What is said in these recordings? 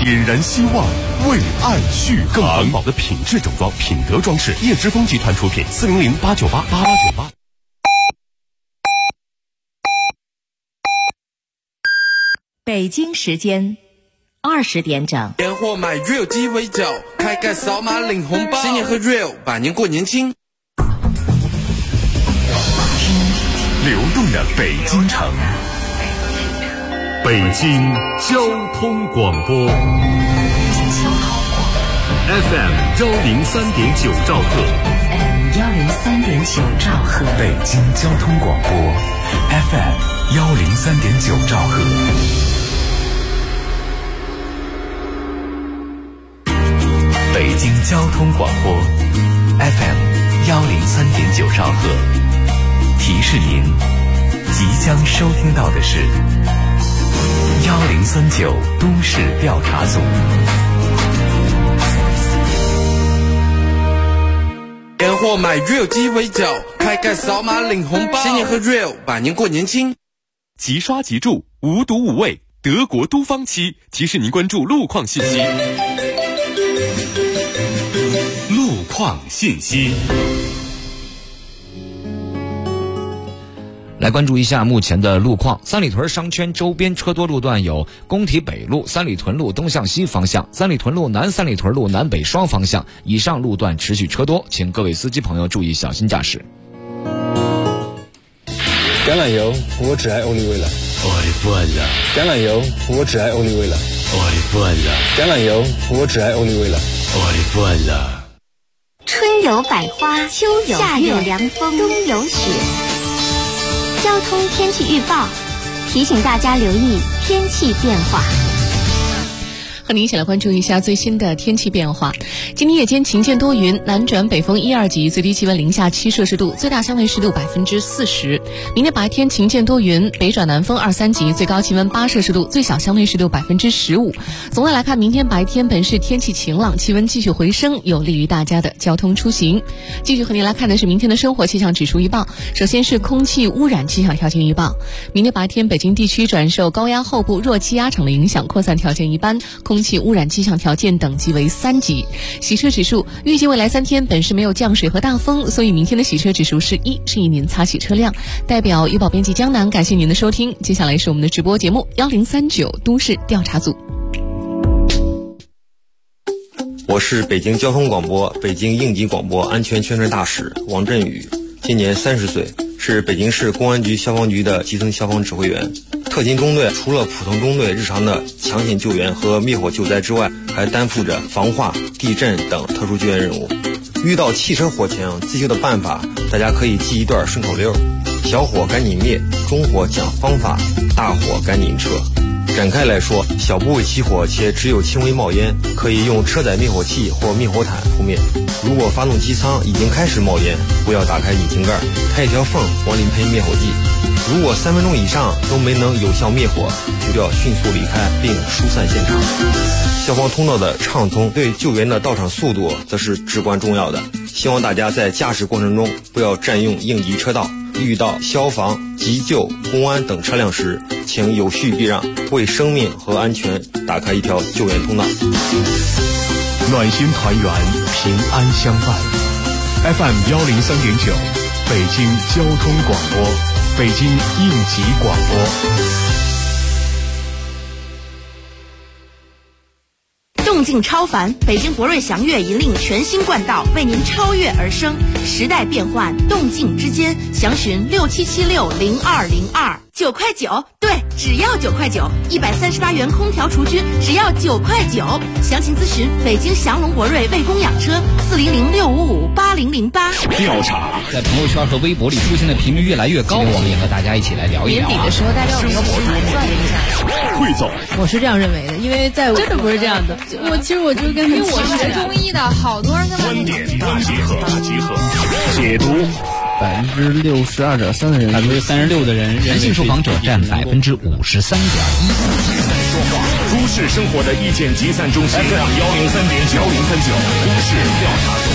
引燃希望，为爱续航。更环保的品质整装，品德装饰，叶之峰集团出品，400-898-8898。 北京时间20点整。 年货买 Real 鸡尾酒，开盖扫码领红包，新年和 Real 百年过年轻。 流动的北京城，北京交通广播 FM 103.9兆赫 103.9兆赫， 北京交通广播 FM 103.9兆赫。北京交通广播 FM 103.9兆赫，提示您即将收听到的是1039都市调查组。 年货买 Real 鸡尾酒，开盖扫码领红包，新年和 Real 百年过年轻。 即刷即住，无毒无味，德国都芳漆提示您关注路况信息。路况信息。 来关注一下目前的路况。三里屯商圈周边车多路段有工体北路、三里屯路东向西方向、三里屯路南、三里屯路南北双方向，以上路段持续车多，请各位司机朋友注意小心驾驶。 橄榄油，我只爱欧丽味了。 我的父了。 橄榄油，我只爱欧丽味了。 我的父了。 橄榄油，我只爱欧丽味了。 我的父了。 春有百花，秋有夏有凉风，冬有雪。交通天气预报提醒大家留意天气变化。 和您一起来关注一下最新的天气变化。今天夜间晴间多云，南转北风1、2级，最低气温零下7摄氏度，最大相对湿度40%。明天白天晴间多云，北转南风2、3级，最高气温8摄氏度，最小相对湿度15%。总的来看，明天白天本市天气晴朗，气温继续回升，有利于大家的交通出行。继续和您来看的是明天的生活气象指数预报。首先是空气污染气象条件预报。明天白天北京地区转受高压后部弱气压场的影响，扩散条件一般，空气污染气象条件等级为3级。洗车指数，预计未来3天本市没有降水和大风，所以明天的洗车指数是1，是一年擦洗车辆。代表预报编辑江南，感谢您的收听。接下来是我们的直播节目1039都市调查组。 我是北京交通广播北京应急广播安全宣传大使王振宇，今年30岁，是北京市公安局消防局的基层消防指挥员。特勤中队除了普通中队日常的抢险救援和灭火救灾之外，还担负着防化、地震等特殊救援任务。遇到汽车火情，自救的办法大家可以记一段顺口溜：小火赶紧灭，中火讲方法，大火赶紧撤。展开来说，小部位起火且只有轻微冒烟，可以用车载灭火器或灭火毯扑灭。如果发动机舱已经开始冒烟，不要打开引擎盖，开一条缝往里喷灭火剂。如果3分钟以上都没能有效灭火，就要迅速离开并疏散现场。消防通道的畅通对救援的到场速度则是至关重要的。希望大家在驾驶过程中不要占用应急车道，遇到消防、急救、公安等车辆时，请有序避让，为生命和安全打开一条救援通道。 暖心团圆，平安相伴。FM 103.9，北京交通广播，北京应急广播。 动静超凡，北京博瑞祥越引领全新冠道，为您超越而生。时代变幻，动静之间，详询67760202，9块9，对，只要9块9，138元空调厨具只要9块9。详情咨询北京祥龙博瑞卫工养车400655808。 调查在朋友圈和微博里出现的频率越来越高，我们也和大家一起来聊一聊。 年底的时候，大家有没有盘算一下？ 汇总， 我是这样认为的，因为在真的不是这样的。 其实我就跟因为我学中医的，好多人跟观点大集合，解读。 62.3%的人 ，36%的人，男性受访者占53.1%。 都市生活的意见集散中心 FM 103.9都市调查组。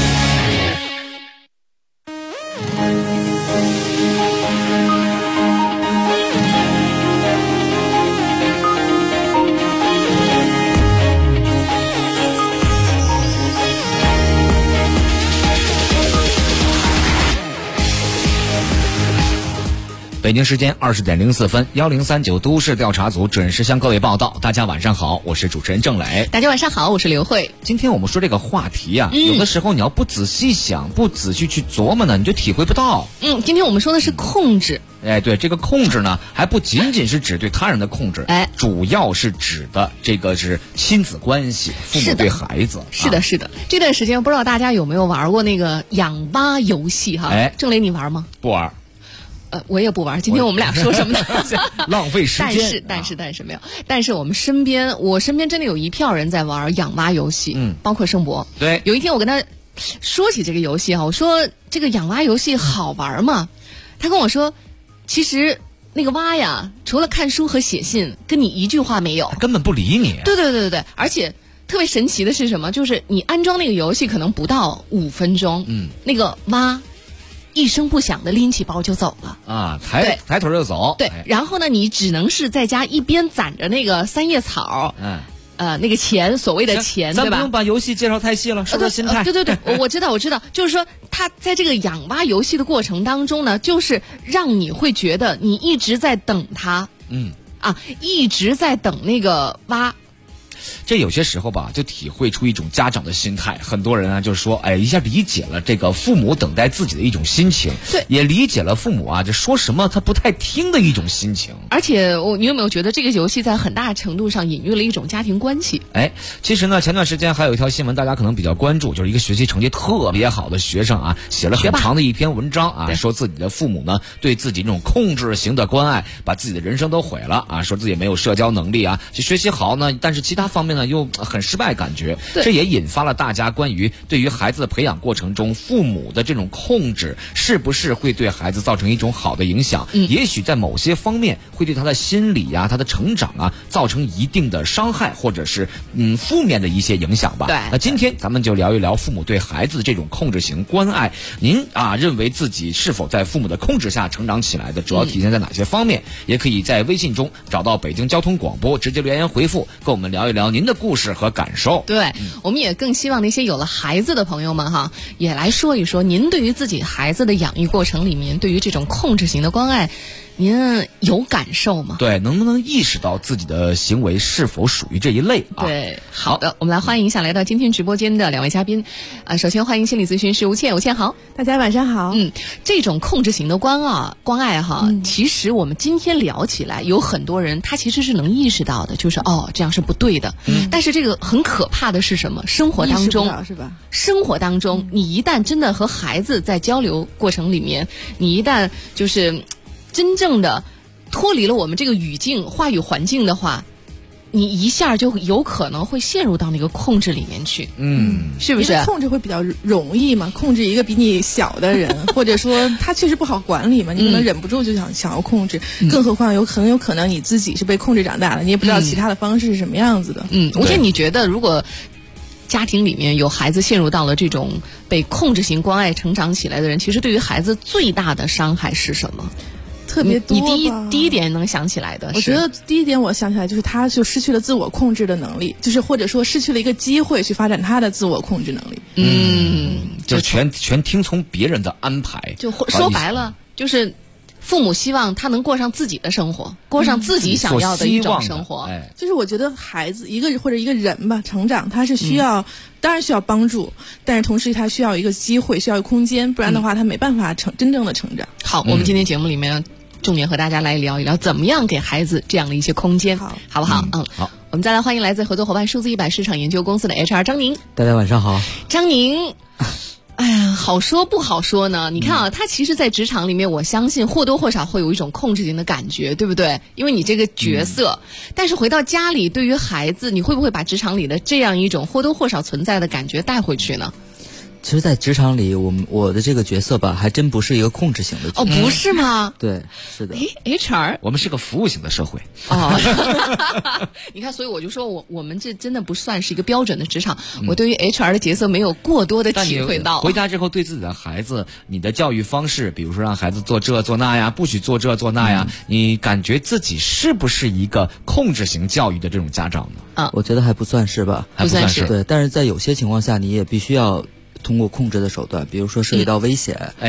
北京时间20点04分，1039都市调查组准时向各位报道。大家晚上好，我是主持人郑磊。 大家晚上好，我是刘慧。 今天我们说这个话题啊，有的时候你要不仔细想，不仔细去琢磨呢，你就体会不到。 今天我们说的是控制。 对，这个控制呢，还不仅仅是指对他人的控制，主要是指的这个是亲子关系，父母对孩子。 是的，是的。这段时间不知道大家有没有玩过那个养蛙游戏哈？郑磊，你玩吗？ 不玩。 我也不玩。今天我们俩说什么呢？ 浪费时间。 但是没有。但是我身边真的有一票人在玩养蛙游戏，包括盛博。 对。 有一天我跟他说起这个游戏哈，我说这个养蛙游戏好玩吗？他跟我说，其实那个蛙呀，除了看书和写信，跟你一句话没有， 根本不理你。 对，而且特别神奇的是什么？就是你安装那个游戏可能不到5分钟，那个蛙一声不响的拎起包就走了啊，抬腿就走。 对，然后呢，你只能是在家一边攒着那个3叶草，那个钱，所谓的钱，对吧？ 咱不用把游戏介绍太细了，说说心态。 对，我知道，就是说，他在这个养蛙游戏的过程当中呢，就是让你会觉得你一直在等他，一直在等那个蛙。 这有些时候吧，就体会出一种家长的心态。很多人啊，就说，一下理解了这个父母等待自己的一种心情， 对， 也理解了父母啊，这说什么他不太听的一种心情。 而且你有没有觉得这个游戏在很大程度上隐喻了一种家庭关系？ 其实呢，前段时间还有一条新闻，大家可能比较关注，就是一个学习成绩特别好的学生啊，写了很长的一篇文章啊，说自己的父母呢对自己这种控制型的关爱，把自己的人生都毁了啊，说自己没有社交能力啊，就学习好呢，但是其他方面呢又很失败感觉。这也引发了大家关于对于孩子的培养过程中，父母的这种控制是不是会对孩子造成一种好的影响？也许在某些方面会对他的心理啊、他的成长啊造成一定的伤害，或者是负面的一些影响吧。 对， 那今天咱们就聊一聊父母对孩子的这种控制型关爱。您认为自己是否在父母的控制下成长起来的，主要体现在哪些方面？也可以在微信中找到北京交通广播，直接留言回复，跟我们聊一聊您的故事和感受。 对，我们也更希望那些有了孩子的朋友们也来说一说您对于自己孩子的养育过程里面，对于这种控制型的关爱，您有感受吗？ 对，能不能意识到自己的行为是否属于这一类啊？ 对，好的，我们来欢迎一下来到今天直播间的2位嘉宾。首先欢迎心理咨询师吴倩，吴倩好。 大家晚上好。 这种控制型的关爱其实我们今天聊起来，有很多人他其实是能意识到的，就是这样是不对的。但是这个很可怕的是什么？生活当中是吧？ 生活当中，你一旦真的和孩子在交流过程里面，你一旦就是真正的脱离了我们这个语境、话语环境的话，你一下就有可能会陷入到那个控制里面去。是不是？ 控制会比较容易嘛？控制一个比你小的人，或者说他确实不好管理嘛，你可能忍不住就想要控制。更何况很有可能你自己是被控制长大的，你也不知道其他的方式是什么样子的。 吴倩，你觉得如果家庭里面有孩子陷入到了这种被控制型关爱成长起来的人，其实对于孩子最大的伤害是什么？ 特别多吧。 你第一点能想起来的是？ 我觉得第一点我想起来就是他就失去了自我控制的能力，就是或者说失去了一个机会去发展他的自我控制能力。 就是全听从别人的安排。 就说白了，就是父母希望他能过上自己的生活，过上自己想要的一种生活。 就是我觉得孩子一个人吧，成长他是需要，当然需要帮助，但是同时他需要一个机会，需要一个空间，不然的话他没办法真正的成长。 好，我们今天节目里面重点和大家来聊一聊，怎么样给孩子这样的一些空间，好不好？ 好。 我们再来欢迎来自合作伙伴数字100市场研究公司的 HR 张宁。 大家晚上好。 张宁，好说不好说呢。你看他其实在职场里面，我相信或多或少会有一种控制型的感觉，对不对？因为你这个角色，但是回到家里，对于孩子，你会不会把职场里的这样一种或多或少存在的感觉带回去呢？ 其实在职场里我的这个角色吧，还真不是一个控制型的角色。 不是吗？ 对，是的。 HR 我们是个服务型的社会。 你看，所以我就说我们这真的不算是一个标准的职场。我对于 HR 的角色没有过多的体会到。 回家之后对自己的孩子，你的教育方式，比如说让孩子做这做那呀，不许做这做那呀，你感觉自己是不是一个控制型教育的这种家长呢？ 我觉得还不算是吧， 还不算是。 对，但是在有些情况下，你也必须要通过控制的手段，比如说涉及到危险，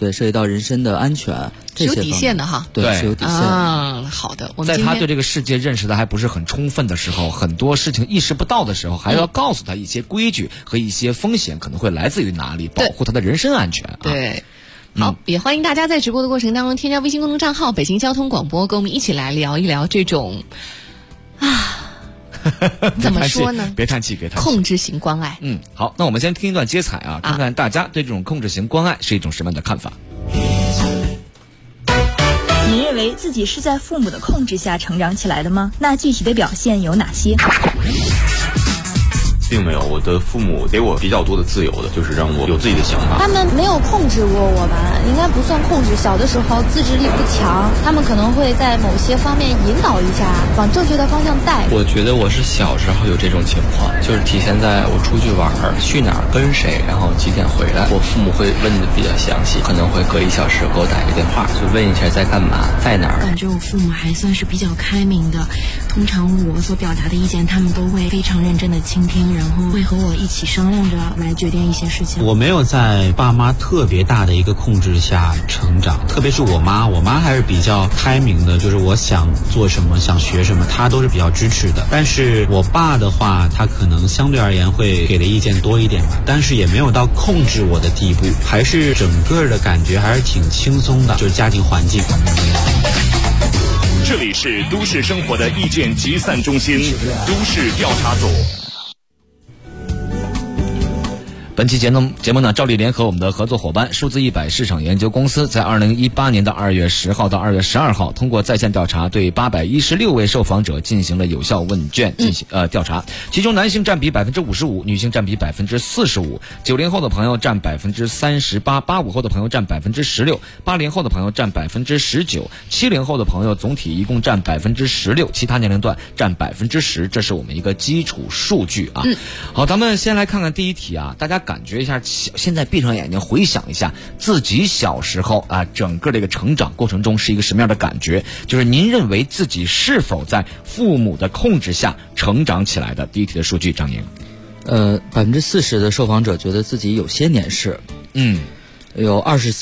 对，涉及到人身的安全， 是有底线的哈。 对，是有底线的。 啊，好的。我们在他对这个世界认识的还不是很充分的时候，很多事情意识不到的时候，还要告诉他一些规矩和一些风险可能会来自于哪里，保护他的人身安全。 对。好，也欢迎大家在直播的过程当中添加微信公众账号北京交通广播，跟我们一起来聊一聊这种怎么说呢？ 别叹气，别叹气。 控制型关爱。 好，那我们先听一段接彩啊，看看大家对这种控制型关爱是一种什么样的看法。 你认为自己是在父母的控制下成长起来的吗？那具体的表现有哪些？ 并没有，我的父母给我比较多的自由的，就是让我有自己的想法。 他们没有控制过我吧，应该不算控制。小的时候自制力不强，他们可能会在某些方面引导一下，往正确的方向带。 我觉得我是小时候有这种情况，就是体现在我出去玩，去哪儿跟谁，然后几点回来，我父母会问的比较详细，可能会隔1小时给我打一个电话，就问一下在干嘛，在哪儿。 感觉我父母还算是比较开明的，通常我所表达的意见，他们都会非常认真的倾听，然后会和我一起商量着来决定一些事情。 我没有在爸妈特别大的一个控制下成长，特别是我妈还是比较开明的，就是我想做什么想学什么她都是比较支持的。但是我爸的话，他可能相对而言会给的意见多一点吧，但是也没有到控制我的地步，还是整个的感觉还是挺轻松的，就是家庭环境。 这里是都市生活的意见集散中心，都市调查组。 本期节目呢，照例联合我们的合作伙伴数字100市场研究公司，在2018年的2月10号到2月12号，通过在线调查，对816位受访者进行了有效问卷进行调查，其中男性占比55%，女性占比45%，90后的朋友占38%，85后的朋友占16%，80后的朋友占19%，70后的朋友总体一共占16%，其他年龄段占10%，这是我们一个基础数据啊。好，咱们先来看看第一题啊，大家感觉一下，现在闭上眼睛回想一下自己小时候啊，整个这个成长过程中是一个什么样的感觉？就是您认为自己是否在父母的控制下成长起来的？第一题的数据，张宁。 40%的受访者觉得自己有些年是，有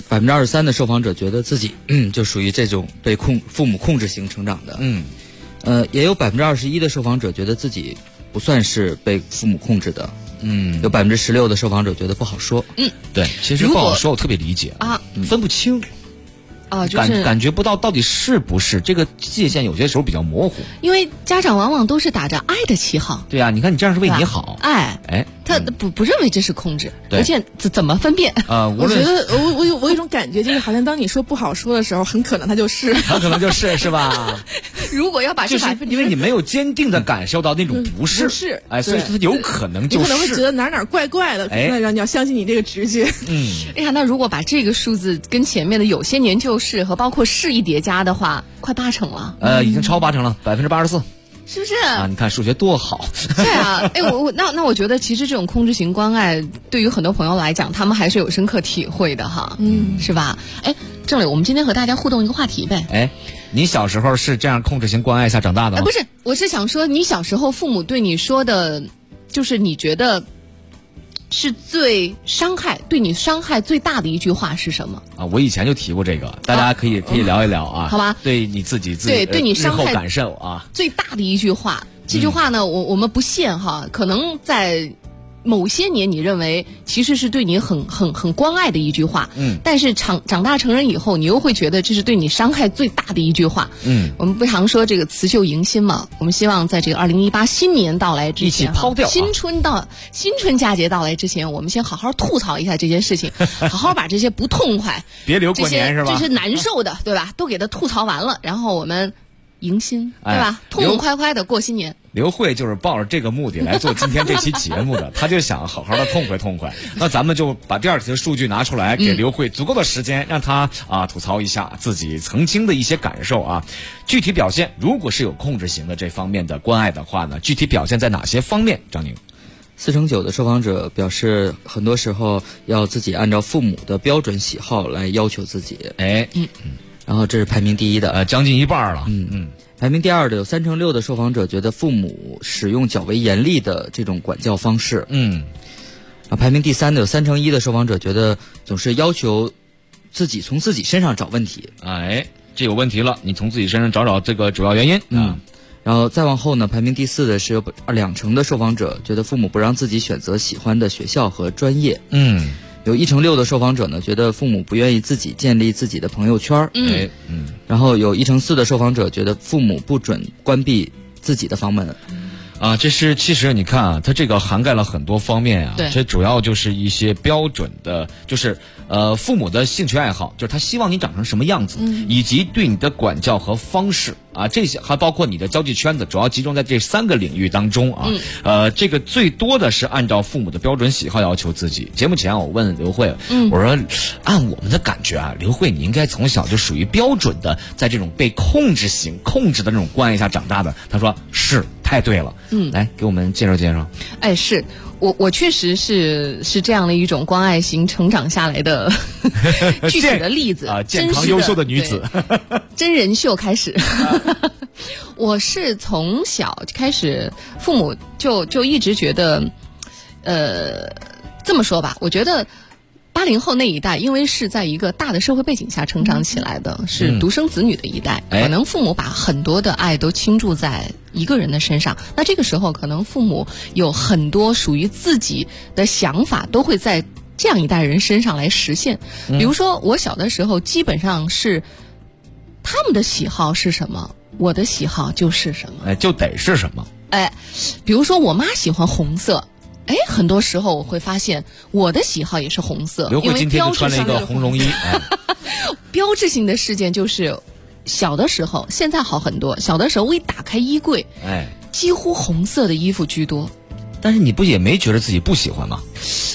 23%的受访者觉得自己就属于这种被父母控制型成长的，也有21%的受访者觉得自己不算是被父母控制的。有16%的受访者觉得不好说。 对，其实不好说，我特别理解啊，分不清啊，就是感觉不到到底是不是这个界限，有些时候比较模糊。 因为家长往往都是打着爱的旗号。 对啊，你看你这样是为你好， 他不认为这是控制，而且怎么分辨？ 我觉得我有一种感觉，就是好像当你说不好说的时候，很可能他就是， 是吧？ 如果要把这就是因为你没有坚定的感受到那种不是，所以他有可能就是， 你可能会觉得哪怪怪的，那你要相信你这个直觉。 那如果把这个数字跟前面的有些年就是和包括是一叠加的话，快80%了。 已经超80%了，84%。 是不是啊？你看数学多好。 对啊，那我觉得其实这种控制型关爱对于很多朋友来讲，他们还是有深刻体会的哈，是吧？郑磊，我们今天和大家互动一个话题呗。 你小时候是这样控制型关爱下长大的吗？ 不是，我是想说，你小时候父母对你说的，就是你觉得是对你伤害最大的一句话是什么啊？我以前就提过这个，大家可以聊一聊啊， 好吧？ 对你自己对你伤害感受啊， 最大的一句话，这句话呢，我们不限哈，可能在某些年你认为其实是对你很关爱的一句话，但是长大成人以后，你又会觉得这是对你伤害最大的一句话。我们不常说这个辞旧迎新嘛，我们希望在这个2018新年到来之前， 一起抛掉新春佳节到来之前，我们先好好吐槽一下这件事情，好好把这些不痛快， 别留过年是吧？ 这些难受的，对吧？都给它吐槽完了，然后我们迎新，对吧？痛痛快快的过新年。 刘慧就是抱着这个目的来做今天这期节目的，他就想好好的痛快痛快。那咱们就把第二题的数据拿出来，给刘慧足够的时间，让他吐槽一下自己曾经的一些感受啊。具体表现，如果是有控制型的这方面的关爱的话呢，具体表现在哪些方面？张宁。 4成9的受访者表示，很多时候要自己按照父母的标准喜好来要求自己。然后这是排名第一的， 将近一半了。 排名第二的有3成6的受访者觉得父母使用较为严厉的这种管教方式。排名第3的有3成1的受访者觉得总是要求自己从自己身上找问题。 哎，这有问题了，你从自己身上找这个主要原因。 然后再往后呢，排名第4的是有20%的受访者觉得父母不让自己选择喜欢的学校和专业。有1/6的受访者呢觉得父母不愿意自己建立自己的朋友圈。然后有1/4的受访者觉得父母不准关闭自己的房门。 这是其实你看啊，它这个涵盖了很多方面啊。 对， 这主要就是一些标准的，就是父母的兴趣爱好，就是他希望你长成什么样子，以及对你的管教和方式啊，这些还包括你的交际圈子，主要集中在这3个领域当中啊。这个最多的是按照父母的标准喜好要求自己。节目前我问刘慧，我说按我们的感觉啊，刘慧你应该从小就属于标准的，在这种被控制的这种关系下长大的。他说是，太对了。来给我们介绍介绍。 哎，是我确实是这样的一种关爱型成长下来的具体的例子啊，健康优秀的女子， 真人秀开始。我是从小开始，父母就一直觉得，这么说吧，我觉得80后那一代，因为是在一个大的社会背景下成长起来的，是独生子女的一代，可能父母把很多的爱都倾注在一个人的身上。那这个时候，可能父母有很多属于自己的想法，都会在这样一代人身上来实现。比如说，我小的时候，基本上是他们的喜好是什么，我的喜好就是什么， 就得是什么。 比如说我妈喜欢红色。很多时候我会发现我的喜好也是红色。 刘慧今天就穿了一个红绒衣。 标志性的事件就是小的时候，现在好很多。小的时候我一打开衣柜，几乎红色的衣服居多。 但是你不也没觉得自己不喜欢吗？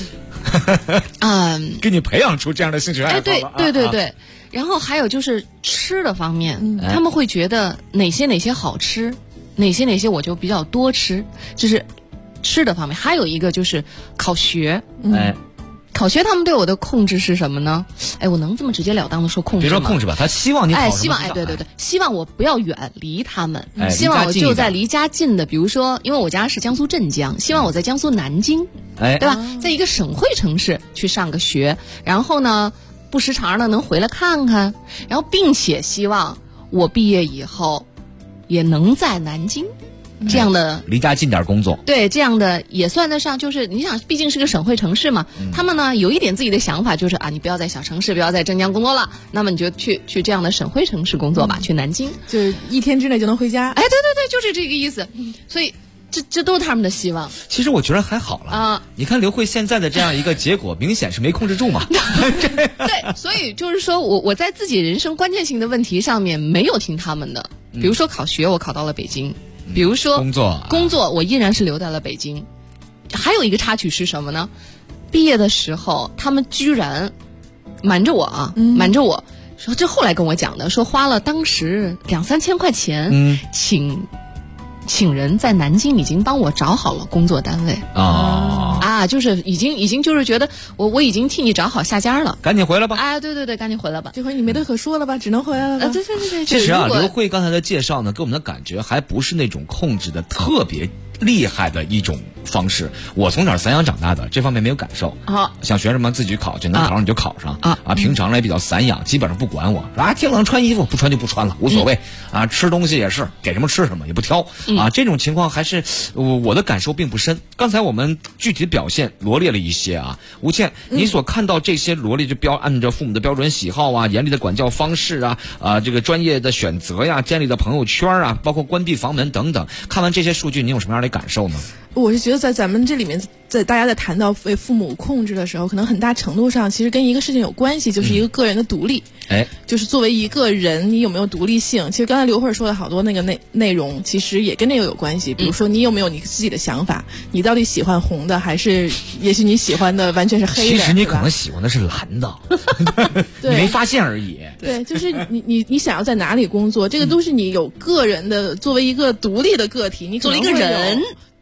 给你培养出这样的兴趣爱好了。 对。然后还有就是吃的方面，他们会觉得哪些好吃，哪些我就比较多吃，就是吃的方面。还有一个就是考学。考学他们对我的控制是什么呢？我能这么直截了当的说控制吗？ 别说控制吧，他希望你考什么？ 对，希望我不要远离他们，希望我就在离家近的，比如说，因为我家是江苏镇江，希望我在江苏南京，对吧？在一个省会城市去上个学，然后呢，不时常的能回来看看，然后并且希望我毕业以后也能在南京。这样的离家近点工作， 对，这样的也算得上，就是你想，毕竟是个省会城市嘛，他们呢有一点自己的想法，就是你不要在小城市，不要在镇江工作了，那么你就去这样的省会城市工作吧，去南京， 就是1天之内就能回家。 对，就是这个意思。所以这都是他们的希望。 其实我觉得还好了你看刘慧现在的这样一个结果，明显是没控制住嘛。 对，所以就是说我在自己人生关键性的问题上面没有听他们的，比如说考学，我考到了北京。比如说工作我依然是留在了北京。还有一个插曲是什么呢？毕业的时候他们居然瞒着我说，这后来跟我讲的，说花了当时2-3千块钱，请人在南京已经帮我找好了工作单位就是已经就是觉得我已经替你找好下家了， 赶紧回来吧。 对，赶紧回来吧。 这回你没得可说了吧，只能回来了吧。 对。 其实刘慧刚才的介绍呢，给我们的感觉还不是那种控制的特别厉害的一种方式。我从小散养长大的，这方面没有感受。想学什么自己考，就能考上你就考上平常呢也比较散养，基本上不管我天冷穿衣服，不穿就不穿了，无所谓吃东西也是给什么吃什么，也不挑这种情况还是我的感受并不深。刚才我们具体的表现罗列了一些吴倩，你所看到这些罗列就按照父母的标准喜好严厉的管教方式这个专业的选择建立的朋友圈包括关闭房门等等，看完这些数据你有什么样的感受呢？ 我是觉得在咱们这里面，在大家在谈到为父母控制的时候，可能很大程度上其实跟一个事情有关系，就是一个个人的独立。就是作为一个人，你有没有独立性？其实刚才刘慧说的好多那个内容，其实也跟那个有关系。比如说，你有没有你自己的想法？你到底喜欢红的，还是也许你喜欢的完全是黑的？ 其实你可能喜欢的是蓝的，你没发现而已。 对，就是你想要在哪里工作，这个都是你有个人的，作为一个独立的个体，你作为一个人。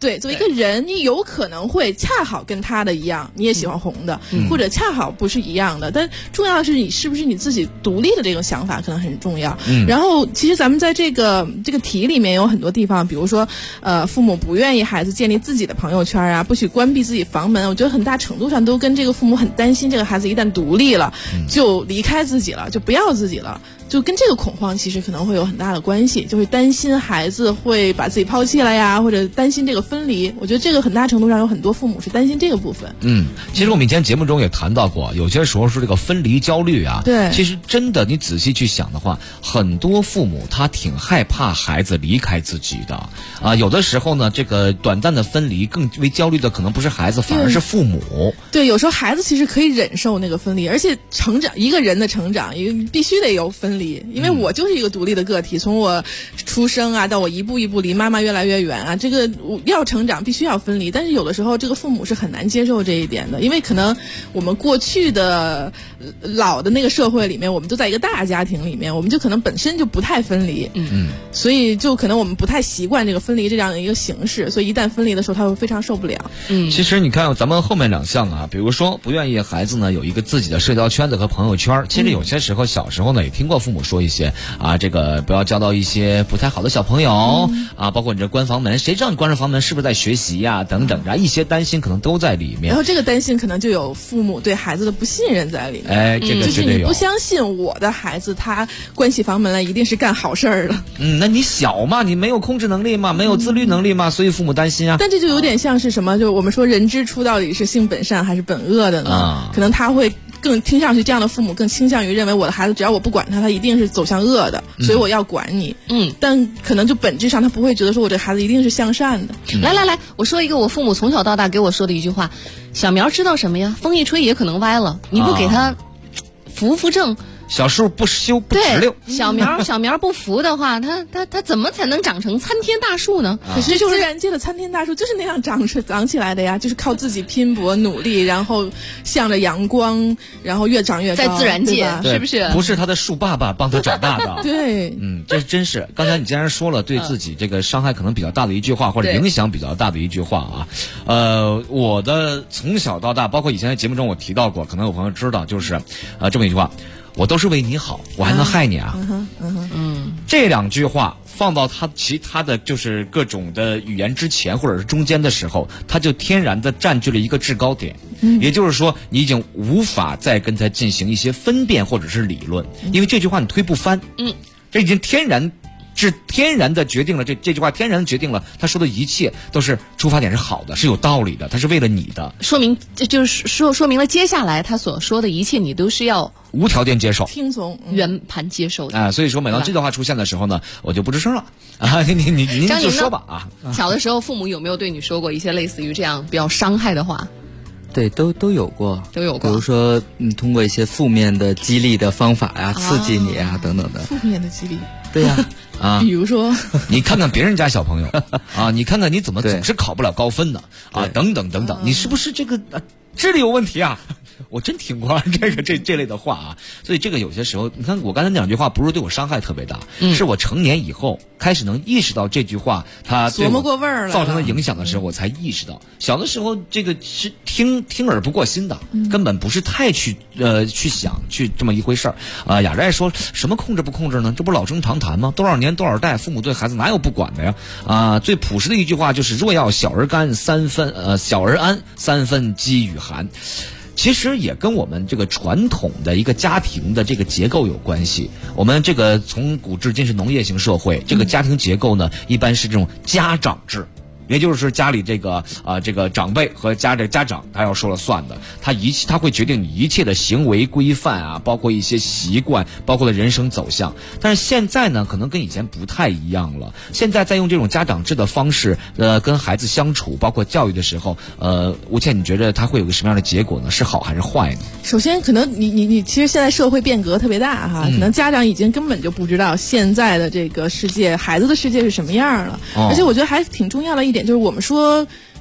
对，作为一个人，你有可能会恰好跟他的一样，你也喜欢红的，或者恰好不是一样的。但重要的是你是不是你自己独立的这个想法可能很重要。然后其实咱们在这个题里面有很多地方，比如说父母不愿意孩子建立自己的朋友圈啊，不许关闭自己房门，我觉得很大程度上都跟这个父母很担心这个孩子一旦独立了，就离开自己了，就不要自己了。就跟这个恐慌其实可能会有很大的关系，就会担心孩子会把自己抛弃了呀，或者担心这个分离。我觉得这个很大程度上有很多父母是担心这个部分。 其实我们以前节目中也谈到过，有些时候是这个分离焦虑啊。 对， 其实真的你仔细去想的话，很多父母他挺害怕孩子离开自己的啊。有的时候呢，这个短暂的分离更为焦虑的可能不是孩子，反而是父母。 对，有时候孩子其实可以忍受那个分离，而且成长一个人的成长必须得有分离。因为我就是一个独立的个体，从我出生啊到我一步一步离妈妈越来越远啊，这个要成长必须要分离。但是有的时候这个父母是很难接受这一点的，因为可能我们过去的老的那个社会里面，我们都在一个大家庭里面，我们就可能本身就不太分离，所以就可能我们不太习惯这个分离这样的一个形式，所以一旦分离的时候他会非常受不了。 其实你看咱们后面两项啊，比如说不愿意孩子呢有一个自己的社交圈子和朋友圈，其实有些时候小时候呢也听过父母说一些啊，这个不要交到一些不太好的小朋友啊，包括你这关房门，谁知道你关上房门是不是在学习呀等等，然后一些担心可能都在里面。 然后这个担心可能就有父母对孩子的不信任在里面。 这个就是你不相信我的孩子他关起房门来一定是干好事儿的。 那你小嘛，你没有控制能力嘛，没有自律能力嘛，所以父母担心啊。 但这就有点像是什么，就是我们说人之初到底是性本善还是本恶的呢？可能他会更听上去，这样的父母更倾向于认为我的孩子只要我不管他，他一定是走向恶的，所以我要管你。但可能就本质上他不会觉得说我这孩子一定是向善的。 来，我说一个我父母从小到大给我说的一句话：小苗知道什么呀？风一吹也可能歪了，你不给他扶正。 小树不修不直溜， 小苗不扶的话，它怎么才能长成参天大树呢？ 可是自然界的参天大树就是那样长起来的呀，就是靠自己拼搏努力，然后向着阳光，然后越长越高。 在自然界是不是？ 不是他的树爸爸帮他长大的。 对， 这真是。刚才你既然说了对自己这个伤害可能比较大的一句话，或者影响比较大的一句话啊，我的从小到大，包括以前在节目中我提到过，可能有朋友知道，就是这么一句话。我都是为你好，我还能害你啊？这两句话放到其他的就是各种的语言之前或者是中间的时候，它就天然的占据了一个制高点。也就是说，你已经无法再跟它进行一些分辨或者是理论，因为这句话你推不翻。这已经天然的决定了这句话天然决定了他说的一切都是出发点是好的，是有道理的，他是为了你的。 说明了接下来他所说的一切你都是要无条件接受、 听从、 圆盘接受的所以说每当这段话出现的时候呢，我就不吱声了啊。您就说吧啊。 小的时候父母有没有对你说过一些类似于这样比较伤害的话？ 对，都有过。比如说通过一些负面的激励的方法呀，刺激你啊等等的。 负面的激励。 对呀。 比如说你看看别人家小朋友啊，你看看你怎么总是考不了高分呢啊，等等等等，你是不是这个智力有问题啊？我真听过这类的话啊，所以这个有些时候，你看我刚才那两句话不是对我伤害特别大，是我成年以后开始能意识到这句话它琢磨过味儿了造成的影响的时候，我才意识到，小的时候这个是听而不过心的，根本不是太去想去这么一回事儿雅摘说什么控制不控制呢？这不老生常谈吗？多少年多少代，父母对孩子哪有不管的呀？最朴实的一句话就是若要小儿安三分饥与寒。其实也跟我们这个传统的一个家庭的这个结构有关系。我们这个从古至今是农业型社会，这个家庭结构呢，一般是这种家长制。也就是家里这个长辈和家长他要说了算的，他会决定你一切的行为规范啊，包括一些习惯，包括了人生走向。但是现在呢，可能跟以前不太一样了。现在在用这种家长制的方式跟孩子相处，包括教育的时候，吴倩，你觉得他会有个什么样的结果呢？是好还是坏呢？ 首先，可能你其实现在社会变革特别大哈，可能家长已经根本就不知道现在的这个世界，孩子的世界是什么样了。而且我觉得还挺重要的一点就是我们说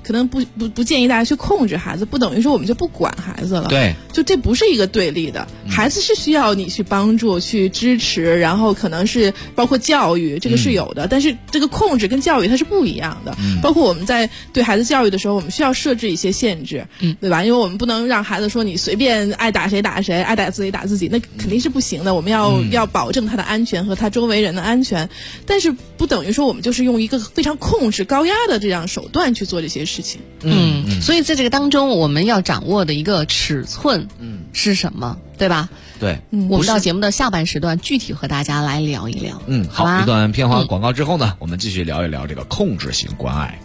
可能不建议大家去控制孩子，不等于说我们就不管孩子了。 对， 就这不是一个对立的，孩子是需要你去帮助、去支持，然后可能是包括教育，这个是有的，但是这个控制跟教育它是不一样的。包括我们在对孩子教育的时候，我们需要设置一些限制，对吧？因为我们不能让孩子说你随便爱打谁打谁，爱打自己打自己，那肯定是不行的。我们要保证他的安全和他周围人的安全，但是不等于说我们就是用一个非常控制、高压的这样手段去做这些事情。 所以在这个当中，我们要掌握的一个尺寸是什么，对吧？ 对， 我们到节目的下半时段具体和大家来聊一聊。 好吧，一段片花广告之后呢，我们继续聊一聊这个控制型关爱。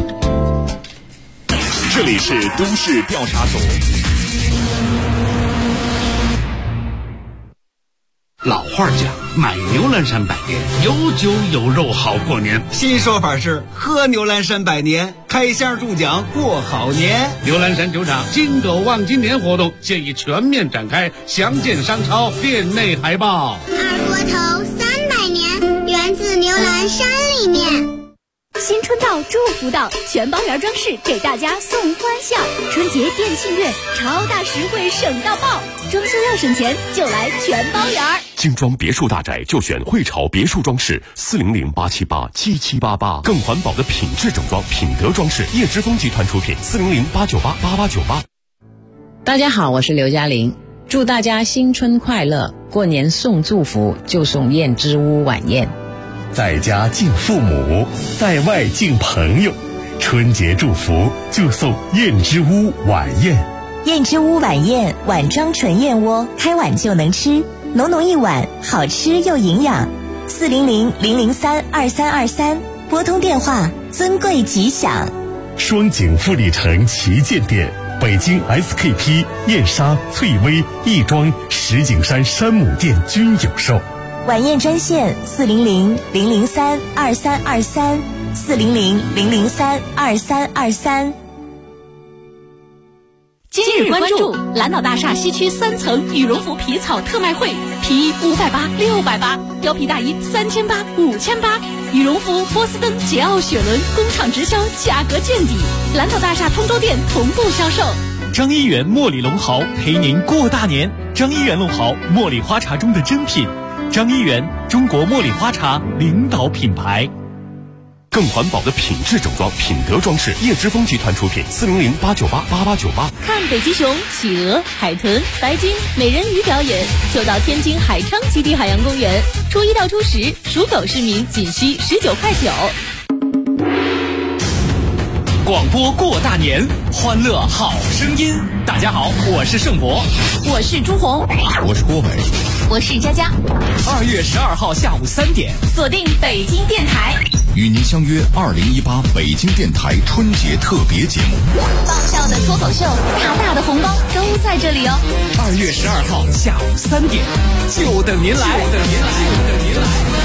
这里是都市调查组。 老话讲，买牛栏山百年，有酒有肉好过年。 新说法是喝牛栏山百年，开箱中奖过好年。 牛栏山酒厂金狗望金年活动现已全面展开，详见商超店内海报。 二锅头300年，源自牛栏山里面。 新春到，祝福到，全包园装饰给大家送欢笑。春节电器月，超大实惠省到爆，装修要省钱就来全包园。 精装别墅大宅就选汇潮别墅装饰，400-878-7788，更环保的品质整装，品德装饰，叶之峰集团出品，400-898-8898。 大家好，我是刘嘉玲，祝大家新春快乐！过年送祝福就送燕之屋晚宴。 在家敬父母，在外敬朋友，春节祝福就送燕之屋晚宴。 燕之屋晚宴，碗装纯燕窝，开碗就能吃，浓浓一碗，好吃又营养。400-003-2323，拨通电话，尊贵吉祥。 双井富力城旗舰店，北京 SKP、燕莎、翠微、亦庄、石景山山姆店均有售。 晚宴专线400-003-2323 400-003-2323。 今日关注蓝岛大厦西区3层羽绒服皮草特卖会，皮衣580、680，貂皮大衣3800、5800，羽绒服、波司登、桀骜、雪伦工厂直销，价格见底。蓝岛大厦通州店同步销售。 张一元茉莉龙毫陪您过大年。张一元龙毫，茉莉花茶中的珍品。张一元，中国茉莉花茶领导品牌。 更环保的品质整装，品德装饰，叶之峰集团出品，400-898-8898。 看北极熊、企鹅、海豚、白鲸、美人鱼表演，就到天津海昌基地海洋公园。初1到初10，属狗市民仅需19.9块。 广播过大年，欢乐好声音。大家好，我是盛博， 我是朱红， 我是郭伟， 我是佳佳。 2月12号下午3点， 锁定北京电台， 与您相约2018北京电台春节特别节目。 爆笑的脱口秀，大的红包都在这里哦。 2月12号下午3点，就等您来，就等您来。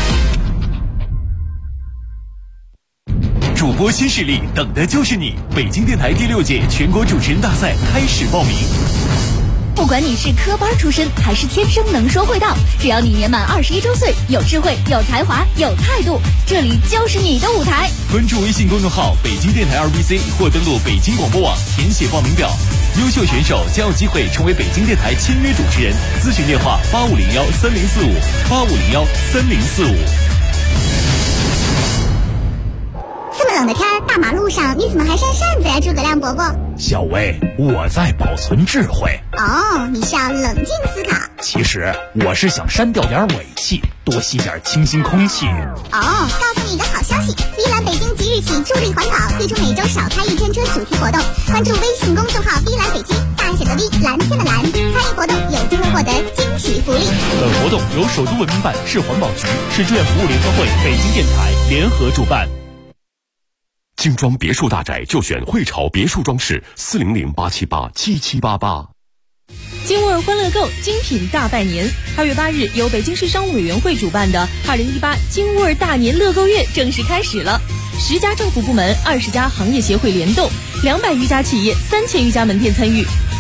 主播新势力，等的就是你！北京电台第6届全国主持人大赛开始报名。 不管你是科班出身还是天生能说会道，只要你年满21周岁，有智慧、有才华、有态度，这里就是你的舞台。 关注微信公众号北京电台2BC 或登录北京广播网填写报名表，优秀选手将有机会成为北京电台签约主持人。咨询电话8501-3045，8501-3045。 这么冷的天，大马路上你怎么还扇扇子呀，诸葛亮伯伯？ 小薇，我在保存智慧。 哦，你是要冷静思考。 其实我是想删掉点尾气，多吸点清新空气。 哦，告诉你一个好消息，碧蓝北京即日起助力环保，推出每周少开1天车主题活动。关注微信公众号碧蓝北京，大写的 V， 蓝天的蓝，参与活动有机会获得惊喜福利。 本活动由首都文明办、市环保局、市志愿服务联合会、北京电台联合主办。 精装别墅大宅就选汇潮别墅装饰，400-878-7788。 金味欢乐购精品大拜年，2月8日由北京市商务委员会主办的2018金味大年乐购月正式开始了。10家政府部门、20家行业协会联动，200余家企业、3000余家门店参与。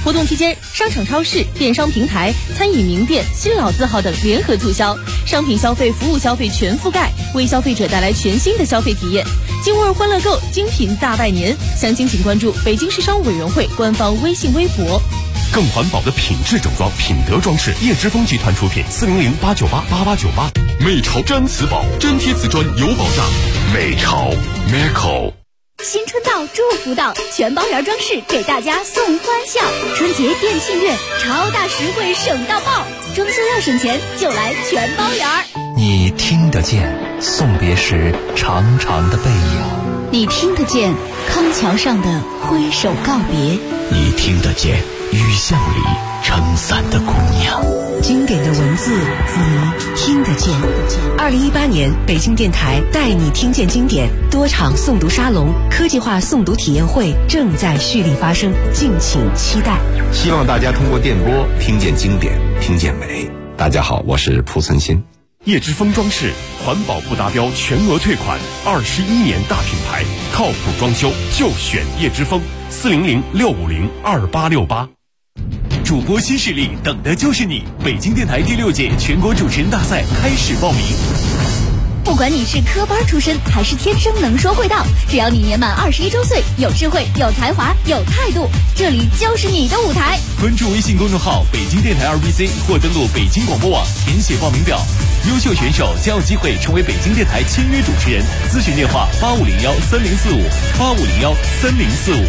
活动期间，商场、超市、电商平台、餐饮名店、新老字号等联合促销，商品消费、服务消费全覆盖，为消费者带来全新的消费体验。京味欢乐购精品大拜年，详情请关注北京市商务委员会官方微信微博。 更环保的品质整装，品德装饰，叶之峰集团出品，400-898-8898。美潮毡瓷宝，粘贴瓷砖有保障。美潮 Meco。 新春到，祝福到，全包圆装饰给大家送欢笑。春节电信月，超大实惠，省到爆！装修要省钱，就来全包圆。 你听得见送别时长长的背影， 你听得见康桥上的挥手告别， 你听得见雨巷里撑伞的姑娘。 经典的文字，你听得见。2018年，北京电台带你听见经典多场诵读沙龙、科技化诵读体验会正在蓄力发生，敬请期待。 希望大家通过电波听见经典，听见美。大家好，我是蒲存昕。 叶之峰装饰，环保不达标全额退款，21年大品牌，靠谱装修就选叶之峰，400-650-2868。 主播新势力，等的就是你！北京电台第6届全国主持人大赛开始报名。 不管你是科班出身还是天生能说会道，只要你年满21周岁，有智慧、有才华、有态度，这里就是你的舞台。 关注微信公众号北京电台2BC 或登录北京广播网填写报名表，优秀选手将有机会成为北京电台签约主持人。咨询电话8501-3045，8501-3045。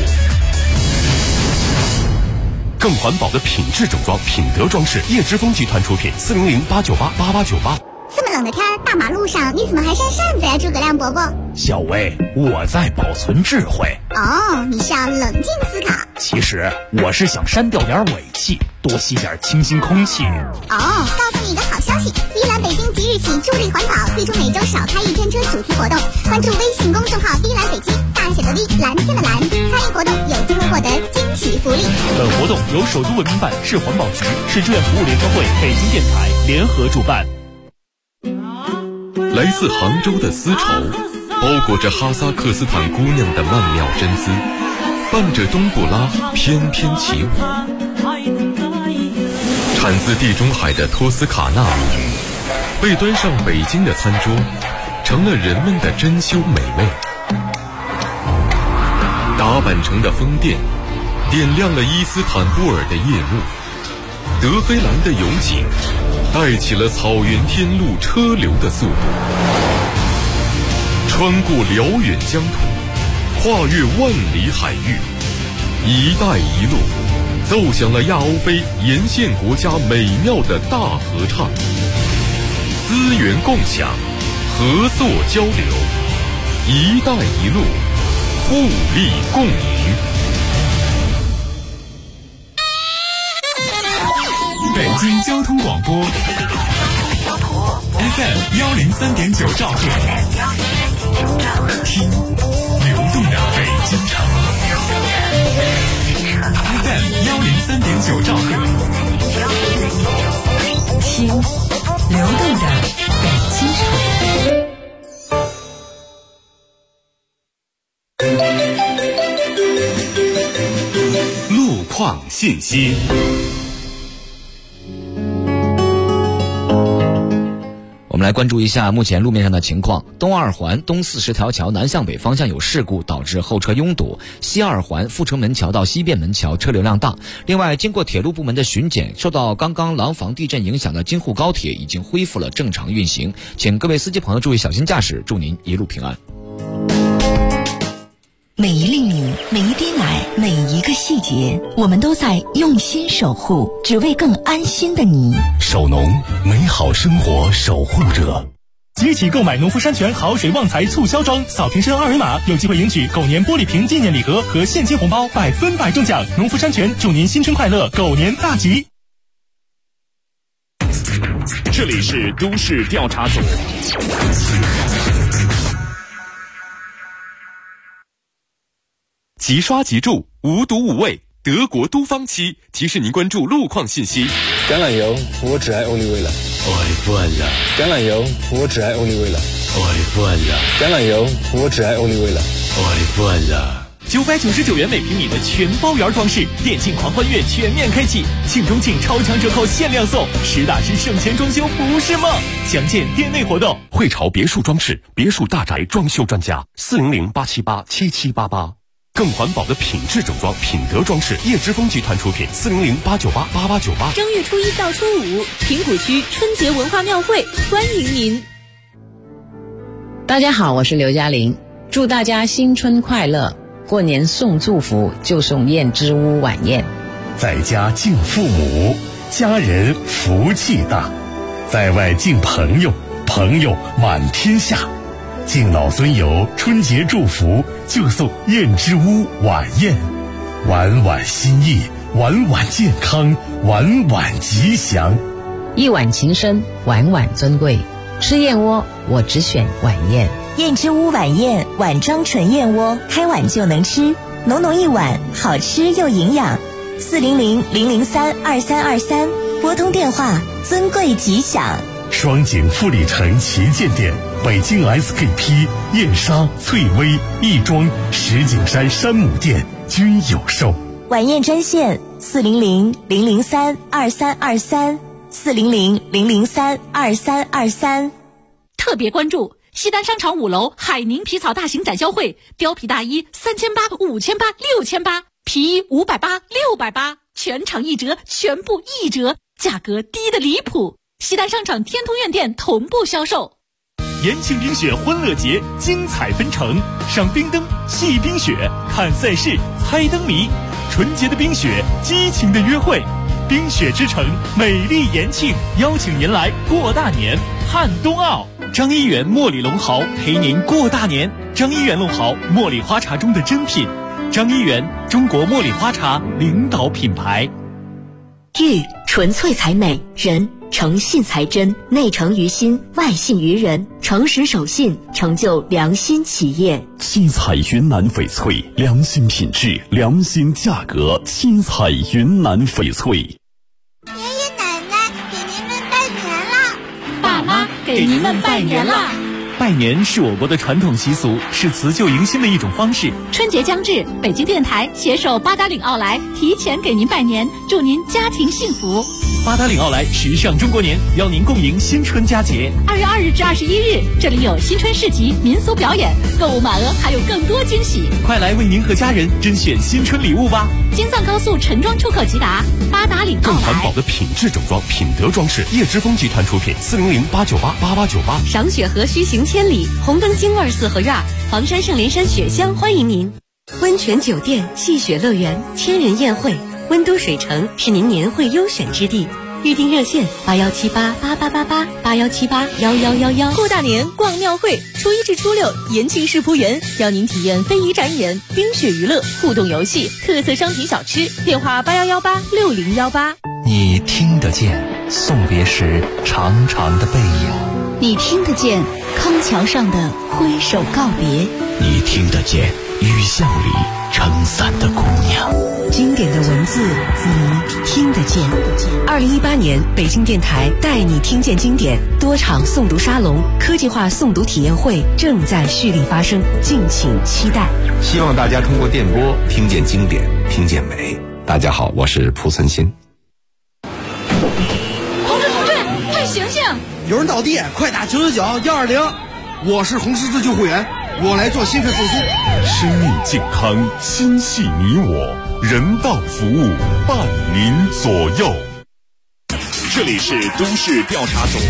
更环保的品质整装，品德装饰，叶之峰集团出品，400-898-8898。 这么冷的天，大马路上你怎么还扇扇子呀，诸葛亮伯伯？ 小薇，我在保存智慧。 哦，你是要冷静思考。 其实我是想删掉点尾气，多吸点清新空气。 哦，告诉你一个好消息，依兰北京即日起助力环保，推出每周少开一天车主题活动，关注微信公众号依兰北京，大写的 V， 蓝天的蓝，参与活动有机会获得惊喜福利。 本活动由首都文明办、市环保局、市志愿服务联合会、北京电台联合主办。 来自杭州的丝绸，包裹着哈萨克斯坦姑娘的曼妙真姿，伴着冬不拉翩翩起舞。产自地中海的托斯卡纳母语，被端上北京的餐桌，成了人们的珍馐美味。达坂城的风电点亮了伊斯坦布尔的夜幕，德黑兰的勇景带起了草原天路车流的速度，穿过辽远疆土，跨越万里海域，一带一路奏响了亚欧非沿线国家美妙的大合唱，资源共享，合作交流，一带一路，互利共赢。 北京交通广播 FM 103.9兆赫，听流动的北京城。FM 103.9兆赫， 听流动的北京城。 路况信息。 我们来关注一下目前路面上的情况。东二环东40条桥南向北方向有事故，导致后车拥堵。西二环阜成门桥到西便门桥车流量大。另外，经过铁路部门的巡检，受到刚刚廊坊地震影响的京沪高铁已经恢复了正常运行，请各位司机朋友注意小心驾驶，祝您一路平安。 每一粒米，每一滴奶，每一个细节，我们都在用心守护，只为更安心的你。 守农，美好生活守护者。 即起购买农夫山泉好水旺财促销装，扫瓶身2维码，有机会赢取狗年玻璃瓶纪念礼盒和现金红包，100%中奖。农夫山泉祝您新春快乐，狗年大吉。 这里是都市调查组。即刷即住，无毒无味，德国都芳漆提示您关注路况信息。 橄榄油，我只爱欧丽薇了。 爱惯了。 橄榄油，我只爱欧丽薇了。 爱惯了。 橄榄油，我只爱欧丽薇了。 爱惯了。 999元每平米的全包圆装饰，电竞狂欢月全面开启，庆中庆超强折扣限量送，实打实省钱装修不是梦。详见店内活动。 汇潮别墅装饰，别墅大宅装修专家，400-878-7788。更环保的品质整装，品德装饰，叶之峰集团出品，400-898-8898。 正月初1到初5，平谷区春节文化庙会欢迎您。 大家好，我是刘嘉玲，祝大家新春快乐！过年送祝福就送燕之屋晚宴。 在家敬父母，家人福气大；在外敬朋友，朋友满天下。敬老尊友，春节祝福就送燕之屋晚宴，晚晚心意，晚晚健康，晚晚吉祥。 一碗情深，晚晚尊贵。吃燕窝，我只选晚宴。 燕之屋晚宴，碗装纯燕窝，开碗就能吃，浓浓一碗，好吃又营养。400-003-2323，拨通电话，尊贵吉祥。 双井富力城旗舰店，北京 SKP、燕莎、翠微、亦庄、石景山山姆店均有售。 晚宴专线400-003-2323。400-003-2323。 特别关注西单商场5楼海宁皮草大型展销会，貂皮大衣3800、5800、6800，皮衣580、680，全场1折，全部1折，价格低得离谱。西单商场天通苑店同步销售。 延庆冰雪欢乐节精彩纷呈，赏冰灯、戏冰雪、看赛事、猜灯谜，纯洁的冰雪，激情的约会。冰雪之城，美丽延庆，邀请您来过大年，看冬奥。张一元茉莉龙豪陪您过大年。张一元龙豪，茉莉花茶中的珍品。张一元，中国茉莉花茶领导品牌。 玉纯粹才美，人诚信才真，内诚于心，外信于人，诚实守信，成就良心企业。 七彩云南翡翠，良心品质，良心价格。七彩云南翡翠。 爷爷奶奶给您们拜年了， 爸妈给您们拜年了。 拜年是我国的传统习俗，是辞旧迎新的一种方式。 春节将至，北京电台携手八达岭奥莱提前给您拜年，祝您家庭幸福。 八达岭奥莱时尚中国年，邀您共迎新春佳节。 2月2日至21日，这里有新春市集、民俗表演，购物满额还有更多惊喜。 快来为您和家人甄选新春礼物吧！ 京藏高速陈庄出口即达，八达岭奥莱。 更环保的品质整装，品德装饰，叶之峰集团出品，400-898-8898。 赏雪河须行千里，红灯京味四合院，房山圣莲山雪乡欢迎您。温泉酒店、戏雪乐园、千人宴会，温都水城是您年会优选之地。预订热线81788888，81781111。 过大年逛庙会，初1至初6，延庆世仆园邀您体验非遗展演、冰雪娱乐、互动游戏、特色商品小吃。电话81186018。 你听得见送别时长长的背影， 你听得见康桥上的挥手告别， 你听得见雨巷里撑伞的姑娘。 经典的文字，你听得见。2018年，北京电台带你听见经典多场诵读沙龙、科技化诵读体验会正在蓄力发生，敬请期待。 希望大家通过电波听见经典，听见美。大家好，我是蒲存昕。 同志，快醒醒！ 有人倒地，快打999-120。我是红十字救护员，我来做心肺复苏。 生命健康，心系你我，人道服务伴您左右。这里是都市调查组。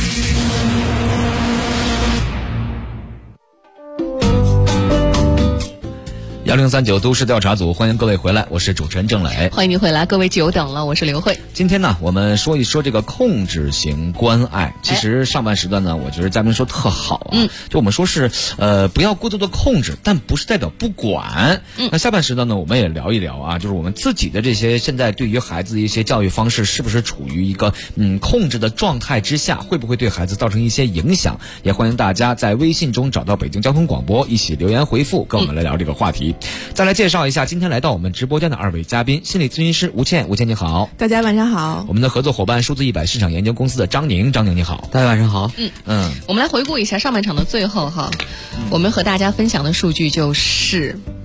1039都市调查组，欢迎各位回来，我是主持人郑磊。 欢迎您回来，各位久等了，我是刘慧。 今天呢，我们说一说这个控制型关爱。其实上半时段呢，我觉得嘉宾说特好啊，就我们说是不要过度的控制，但不是代表不管。那下半时段呢，我们也聊一聊啊，就是我们自己的这些现在对于孩子的一些教育方式，是不是处于一个控制的状态之下，会不会对孩子造成一些影响？也欢迎大家在微信中找到北京交通广播，一起留言回复，跟我们来聊这个话题。再来介绍一下今天来到我们直播间的2位嘉宾，心理咨询师吴倩，吴倩你好。 大家晚上好。 我们的合作伙伴数字100市场研究公司的张宁，张宁你好。 大家晚上好。 我们来回顾一下上半场的最后哈，我们和大家分享的数据就是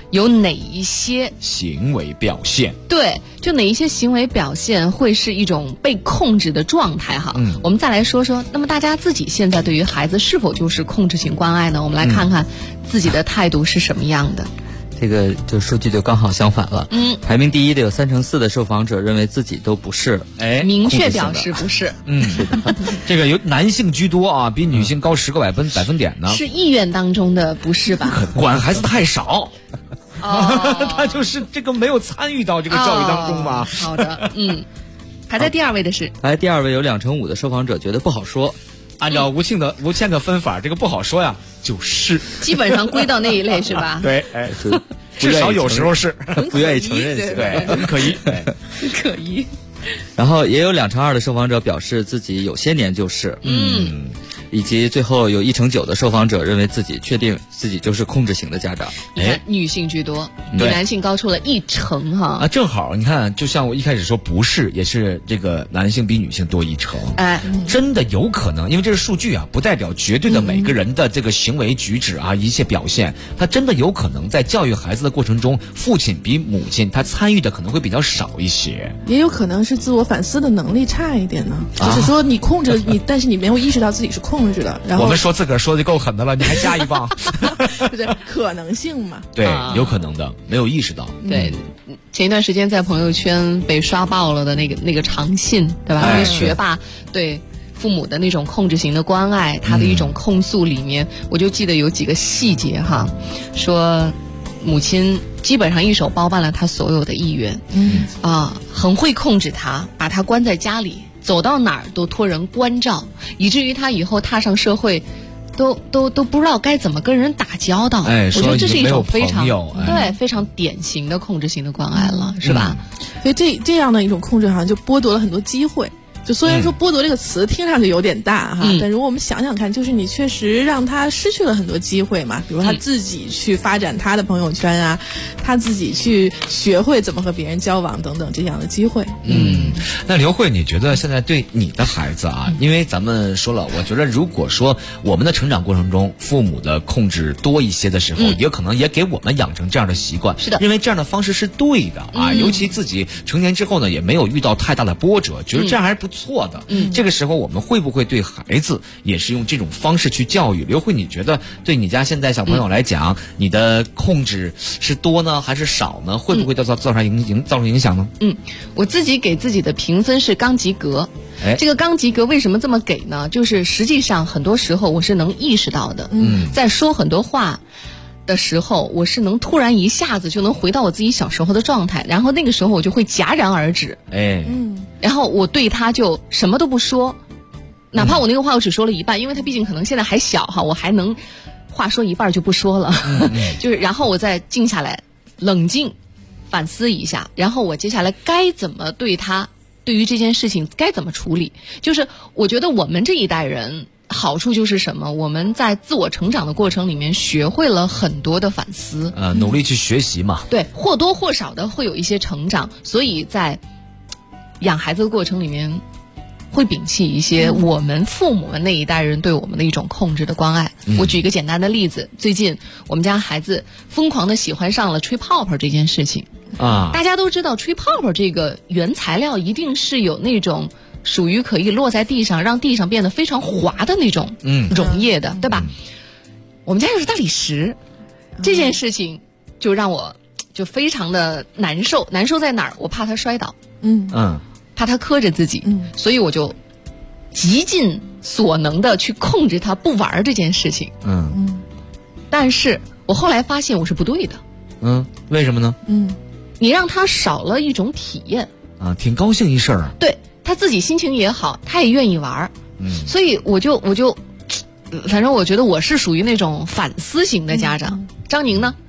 有哪一些行为表现？ 对，就哪一些行为表现会是一种被控制的状态哈？我们再来说说，那么大家自己现在对于孩子是否就是控制型关爱呢？我们来看看自己的态度是什么样的。 这个就数据就刚好相反了。排名第一的有34%的受访者认为自己都不是， 明确表示不是。 是的，这个由男性居多啊，比女性高10个百分点呢。 是意愿当中的不是吧？ 管孩子太少。他就是这个没有参与到这个教育当中吧。 好的，排在第2位的是， 排第2位有25%的受访者觉得不好说。 按照吴倩的分法，这个不好说呀，就是基本上归到那一类是吧？ 对，至少有时候是不愿意承认， 对，很可疑， 可疑。 然后也有2%的受访者表示自己有些年就是，以及最后有1%9%的受访者认为自己确定自己就是控制型的家长。 你看，女性居多，比男性高出了1%哈。 啊，正好你看，就像我一开始说不是，也是这个男性比女性多1%。真的有可能，因为这是数据啊，不代表绝对的每个人的这个行为举止啊，一切表现，他真的有可能在教育孩子的过程中，父亲比母亲他参与的可能会比较少一些。 也有可能是自我反思的能力差一点呢，就是说你控制你，但是你没有意识到自己是控制的。然后我们说自个儿说的就够狠的了，你还加一棒， 对，可能性嘛。 对，有可能的，没有意识到。 对，前一段时间在朋友圈被刷爆了的那个长信，对吧？那个学霸对父母的那种控制型的关爱，他的一种控诉里面，我就记得有几个细节哈，说母亲基本上一手包办了他所有的意愿，很会控制他，把他关在家里，走到哪儿都托人关照，以至于他以后踏上社会都不知道该怎么跟人打交道。我觉得这是一种非常非常典型的控制型的关爱了，是吧？ 所以这样的一种控制好像就剥夺了很多机会。就虽然说剥夺这个词听上去有点大哈，但如果我们想想看，就是你确实让他失去了很多机会嘛，比如他自己去发展他的朋友圈啊，他自己去学会怎么和别人交往等等这样的机会。 那刘慧，你觉得现在对你的孩子啊，因为咱们说了，我觉得如果说我们的成长过程中父母的控制多一些的时候，也可能也给我们养成这样的习惯， 是的， 认为这样的方式是对的啊，尤其自己成年之后呢，也没有遇到太大的波折，觉得这样还是不错的。这个时候我们会不会对孩子也是用这种方式去教育？刘慧，你觉得对你家现在小朋友来讲，你的控制是多呢还是少呢？会不会造成影响呢？ 我自己给自己的评分是刚及格。这个刚及格为什么这么给呢？就是实际上很多时候我是能意识到的，在说很多话的时候，我是能突然一下子就能回到我自己小时候的状态，然后那个时候我就会戛然而止。然后我对他就什么都不说，哪怕我那个话我只说了一半，因为他毕竟可能现在还小哈，我还能话说一半就不说了。就是然后我再静下来，冷静反思一下，然后我接下来该怎么对他，对于这件事情该怎么处理。就是我觉得我们这一代人好处就是什么？我们在自我成长的过程里面学会了很多的反思， 努力去学习嘛。 对，或多或少的会有一些成长，所以在养孩子的过程里面会摒弃一些我们父母们那一代人对我们的一种控制的关爱。我举一个简单的例子，最近我们家孩子疯狂的喜欢上了吹泡泡这件事情啊。大家都知道吹泡泡这个原材料一定是有那种属于可以落在地上让地上变得非常滑的那种溶液的，对吧？我们家又是大理石，这件事情就让我就非常的难受。难受在哪儿？我怕他摔倒，怕他磕着自己，所以我就极尽所能的去控制他不玩这件事情。但是我后来发现我是不对的。 为什么呢？ 你让他少了一种体验啊，挺高兴一事儿啊。 对，他自己心情也好，他也愿意玩。所以我就反正我觉得我是属于那种反思型的家长。张宁呢？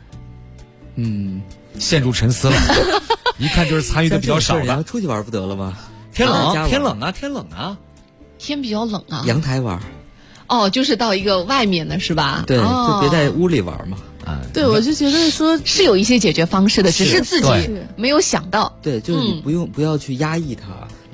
陷入沉思了。一看就是参与的比较少的。 出去玩不得了吗？ 天冷啊！ 天比较冷啊。 阳台玩。 就是到一个外面的是吧？ 对，就别在屋里玩嘛。 对，我就觉得说是有一些解决方式的，只是自己没有想到。 对，就是你不要去压抑它，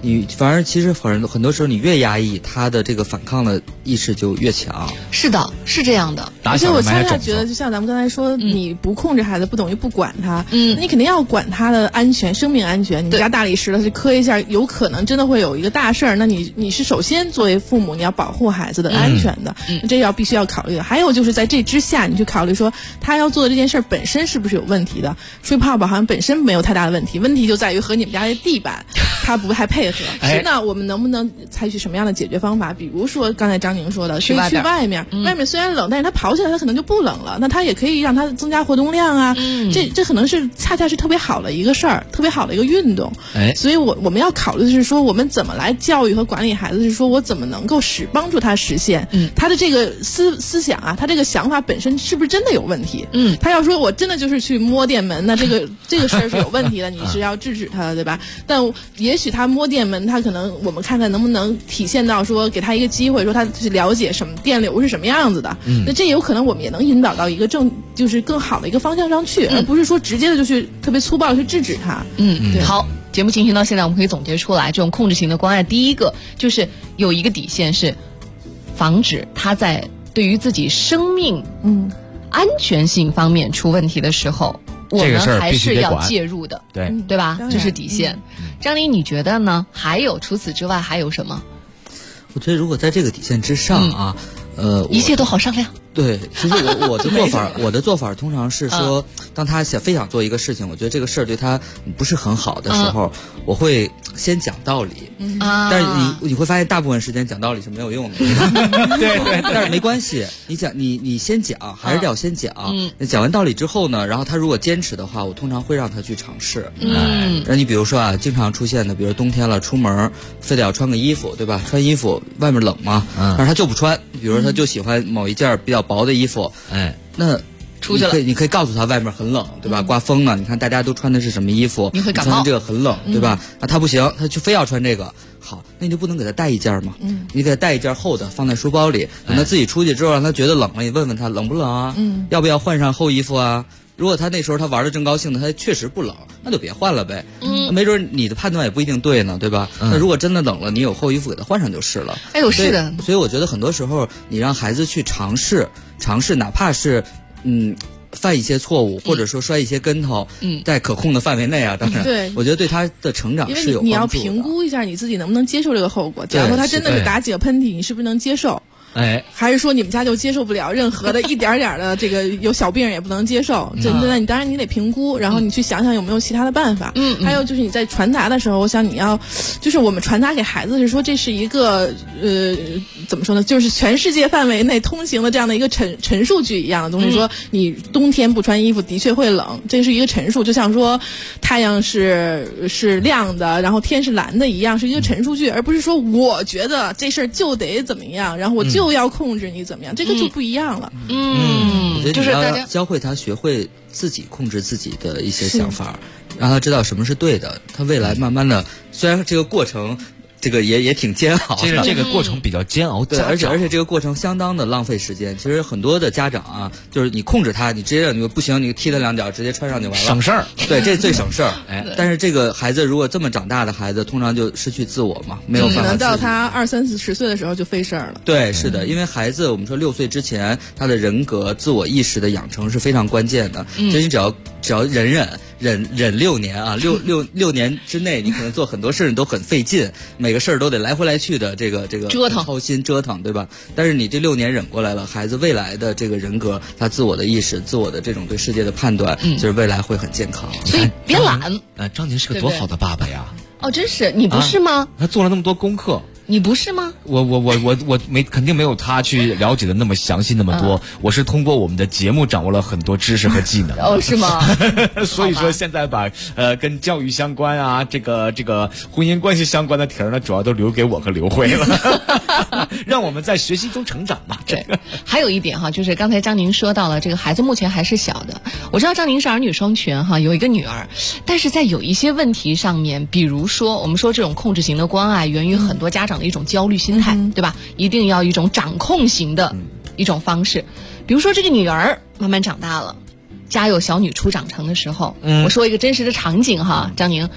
你反而其实很多时候你越压抑，他的这个反抗的意识就越强。 是的，是这样的。 而且我恰恰觉得，就像咱们刚才说，你不控制孩子，不等于不管他。你肯定要管他的安全、生命安全。你们家大理石了，是磕一下，有可能真的会有一个大事儿。那你是首先作为父母，你要保护孩子的安全的，这必须要考虑的。还有就是在这之下，你去考虑说他要做的这件事儿本身是不是有问题的。吹泡泡好像本身没有太大的问题，问题就在于和你们家的地板，他不还配合。那我们能不能采取什么样的解决方法？比如说刚才张宁说的，可以去外面，外面虽然冷，但是他跑起来他可能就不冷了。那他也可以让他增加活动量啊，这可能是恰恰是特别好的一个事儿，特别好的一个运动。所以我们要考虑的是说，我们怎么来教育和管理孩子，是说我怎么能够帮助他实现他的这个思想啊，他这个想法本身是不是真的有问题？他要说我真的就是去摸电门，那这个事儿是有问题的，你是要制止他的，对吧？但也许他摸电门，他可能我们看看能不能体现到说给他一个机会，说他去了解什么电流是什么样子的。那这有可能我们也能引导到一个就是更好的一个方向上去，而不是说直接的就去特别粗暴的去制止他。 好，节目进行到现在，我们可以总结出来，这种控制型的关爱，第一个就是有一个底线，是防止他在对于自己生命安全性方面出问题的时候，我们还是要介入的，对吧？这是底线。张琳，你觉得呢？还有除此之外还有什么？ 我觉得如果在这个底线之上啊， 一切都好商量。 对，其实我的做法通常是说，当他非想做一个事情，我觉得这个事儿对他不是很好的时候，我会先讲道理。但是你会发现大部分时间讲道理是没有用的。对，但是没关系，你先讲，还是要先讲。讲完道理之后呢，然后他如果坚持的话，我通常会让他去尝试。那你比如说啊，经常出现的，比如冬天了出门非得要穿个衣服，对吧？穿衣服外面冷嘛，但是他就不穿。比如说他就喜欢某一件比较薄的衣服，那出去了， 你可以告诉他外面很冷，对吧？刮风呢，你看大家都穿的是什么衣服？ 你会感冒， 穿这个很冷，对吧？那他不行，他就非要穿这个。好，那你就不能给他带一件吗？你给他带一件厚的，放在书包里，等他自己出去之后，让他觉得冷了，你问问他冷不冷啊？要不要换上厚衣服啊？如果他那时候他玩的正高兴的，他确实不冷，那就别换了呗。没准你的判断也不一定对呢，对吧？那如果真的冷了，你有厚衣服给他换上就是了。 哎呦，是的。 所以我觉得很多时候你让孩子去尝试，哪怕是犯一些错误，或者说摔一些跟头，在可控的范围内啊，当然， 对， 我觉得对他的成长是有帮助的。因为你要评估一下你自己能不能接受这个后果。假如说他真的是打几个喷嚏，你是不是能接受？还是说你们家就接受不了任何的一点点的这个有小病也不能接受？那你当然你得评估，然后你去想想有没有其他的办法。还有就是你在传达的时候，我想你要，就是我们传达给孩子是说这是一个怎么说呢？就是全世界范围内通行的这样的一个陈述句一样的东西。说你冬天不穿衣服的确会冷，这是一个陈述，就像说太阳是亮的，然后天是蓝的一样，是一个陈述句，而不是说我觉得这事儿就得怎么样，然后我就要控制你怎么样，这个就不一样了。 就是大家教会他学会自己控制自己的一些想法，让他知道什么是对的。他未来慢慢的，虽然这个过程这个也挺煎熬的， 其实这个过程比较煎熬， 对，而且这个过程相当的浪费时间。其实很多的家长啊，就是你控制他，你直接你不行，你踢他两脚，直接穿上就完了， 省事儿。 对，这最省事儿。但是这个孩子如果这么长大的孩子，通常就失去自我嘛，没有办法。 可能到他20、30岁的时候就费事儿了。 对，是的，因为孩子我们说6岁之前，他的人格、自我意识的养成是非常关键的。所以你只要忍6年啊，6年之内，你可能做很多事你都很费劲，每个事儿都得来回来去的这个折腾操心折腾，对吧？但是你这6年忍过来了，孩子未来的这个人格，他自我的意识、自我的这种对世界的判断，就是未来会很健康。 所以别懒。 张宁是个多好的爸爸呀！ 哦，真是，你不是吗？ 他做了那么多功课。 你不是吗？ 我肯定没有他去了解的那么详细那么多。我是通过我们的节目掌握了很多知识和技能。 哦，是吗？ 所以说现在把跟教育相关啊，这个婚姻关系相关的题儿呢，主要都留给我和刘慧了，让我们在学习中成长嘛。 对，还有一点哈，就是刚才张宁说到了，这个孩子目前还是小的。我知道张宁是儿女双全哈，有一个女儿，但是在有一些问题上面，比如说我们说这种控制型的关爱，源于很多家长的一种焦虑心态，对吧？一定要一种掌控型的一种方式。比如说这个女儿慢慢长大了，家有小女初长成的时候，我说一个真实的场景哈，张宁，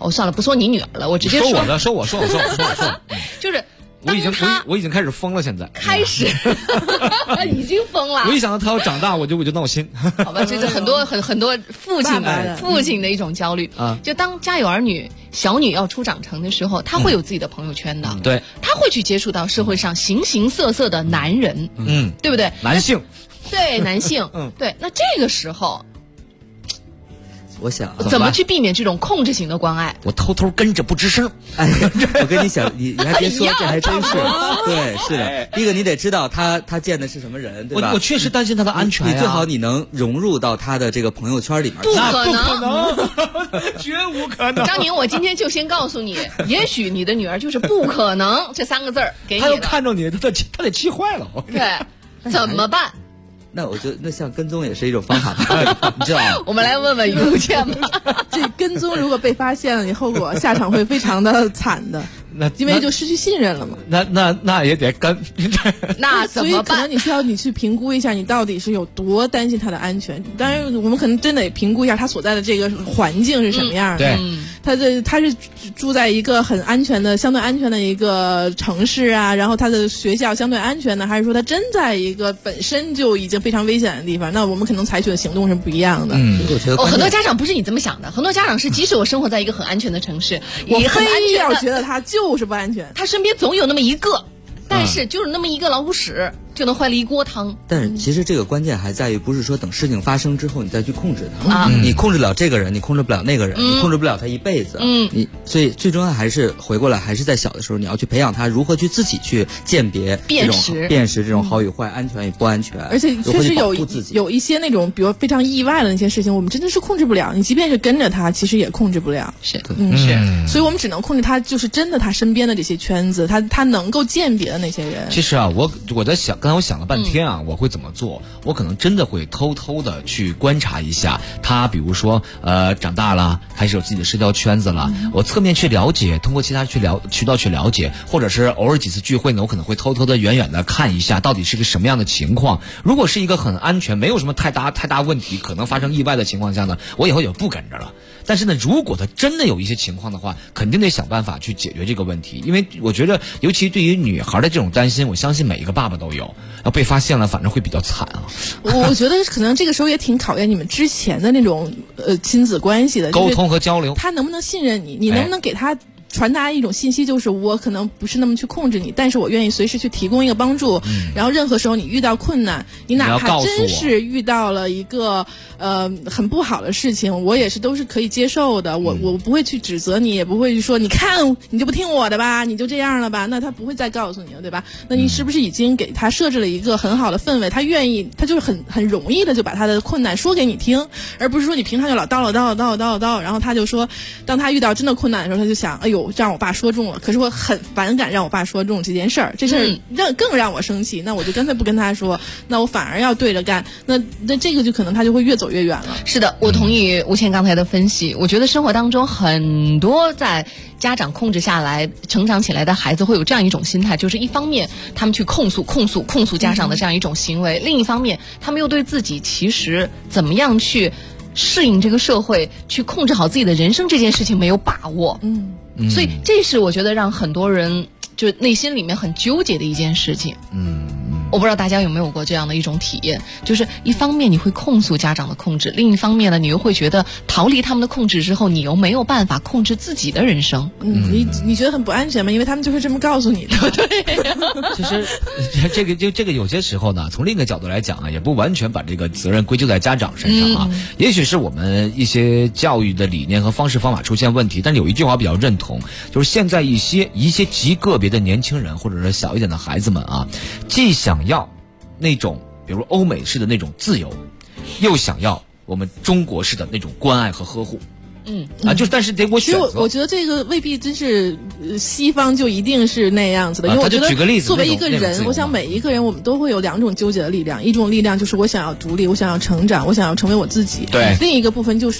算了，不说你女儿了，我直接说我的，说我， 就是我已经开始疯了，现在开始已经疯了。 我一想到他要长大，我就闹心。 好吧，这是很多父亲的一种焦虑啊。就当家有儿女，小女要初长成的时候，他会有自己的朋友圈的， 对， 他会去接触到社会上形形色色的男人，对不对？ 男性， 对男性，对。那这个时候， 我想怎么去避免这种控制型的关爱？ 我偷偷跟着不吱声。 哎，我跟你想，你还别说，这还真是，对，是的。第一个你得知道他见的是什么人，对吧？ 我确实担心他的安全你最好你能融入到他的这个朋友圈里面。 不可能， 绝无可能。 张宁，我今天就先告诉你，也许你的女儿就是不可能这3个字儿给你的。 他要看着你，他得气坏了。 对，怎么办？ 那我觉得，那像跟踪也是一种方法吧，你知道吗？ 我们来问问于如倩吧。 这跟踪如果被发现了，你后果下场会非常的惨的。因为就失去信任了嘛。 那也得跟。 那怎么办？ 所以可能你需要去评估一下，你到底是有多担心他的安全。当然，我们可能真得评估一下他所在的这个环境是什么样的。 对， 他是住在一个很安全的、相对安全的一个城市啊，然后他的学校相对安全的，还是说他真在一个本身就已经非常危险的地方？那我们可能采取的行动是不一样的。 很多家长不是你这么想的，很多家长是即使我生活在一个很安全的城市， 我非要觉得他就是不安全， 他身边总有那么一个，但是就是那么一个老虎屎就能坏了一锅汤。 但是其实这个关键还在于，不是说等事情发生之后你再去控制他你控制了这个人，你控制不了那个人，你控制不了他一辈子。所以最终还是回过来，还是在小的时候你要去培养他如何去自己去鉴别辨识这种好与坏、安全与不安全。 而且确实有一些那种比如非常意外的那些事情，我们真的是控制不了。你即便是跟着他，其实也控制不了。 是， 所以我们只能控制他，就是真的他身边的这些圈子，他能够鉴别的那些人。 其实啊，我在想，刚才我想了半天啊，我会怎么做？我可能真的会偷偷的去观察一下他，比如说长大了，开始有自己的社交圈子了，我侧面去了解，通过其他渠道去了解，或者是偶尔几次聚会呢，我可能会偷偷的远远的看一下，到底是个什么样的情况。如果是一个很安全，没有什么太大问题，可能发生意外的情况下呢，我以后也不跟着了。但是呢，如果他真的有一些情况的话，肯定得想办法去解决这个问题。因为我觉得，尤其对于女孩的这种担心，我相信每一个爸爸都有。要被发现了，反正会比较惨啊。 我觉得可能这个时候也挺考验你们之前的那种亲子关系的沟通和交流。 他能不能信任你？你能不能给他传达一种信息，就是我可能不是那么去控制你，但是我愿意随时去提供一个帮助。然后任何时候你遇到困难，你哪怕真是遇到了一个很不好的事情，我也是都是可以接受的。我不会去指责你，也不会去说你看你就不听我的吧，你就这样了吧。那他不会再告诉你了，对吧？那你是不是已经给他设置了一个很好的氛围？他愿意，他就是很容易的就把他的困难说给你听，而不是说你平常就老叨叨，然后他就说，当他遇到真的困难的时候，他就想，哎呦，让我爸说中了，可是我很反感让我爸说中这件事儿，这事儿更让我生气，那我就干脆不跟他说，那我反而要对着干，那这个就可能他就会越走越远了。 是的，我同意吴倩刚才的分析。我觉得生活当中很多在家长控制下来成长起来的孩子会有这样一种心态，就是一方面他们去控诉家长的这样一种行为，另一方面他们又对自己其实怎么样去适应这个社会，去控制好自己的人生这件事情没有把握。所以这是我觉得让很多人就内心里面很纠结的一件事情。我不知道大家有没有过这样的一种体验，就是一方面你会控诉家长的控制，另一方面呢，你又会觉得逃离他们的控制之后，你又没有办法控制自己的人生。 你觉得很不安全吗？因为他们就是这么告诉你的。 对。 其实这个有些时候呢，从另一个角度来讲啊，也不完全把这个责任归咎在家长身上啊。也许是我们一些教育的理念和方式方法出现问题，但是有一句话比较认同，就是现在一些极个别的年轻人或者是小一点的孩子们啊，既想要那种比如欧美式的那种自由，又想要我们中国式的那种关爱和呵护。但是得我选择。 我觉得这个未必真是西方就一定是那样子的，因为我觉得作为一个人，我想每一个人我们都会有两种纠结的力量，一种力量就是我想要独立，我想要成长，我想要成为我自己。 对。 另一个部分就是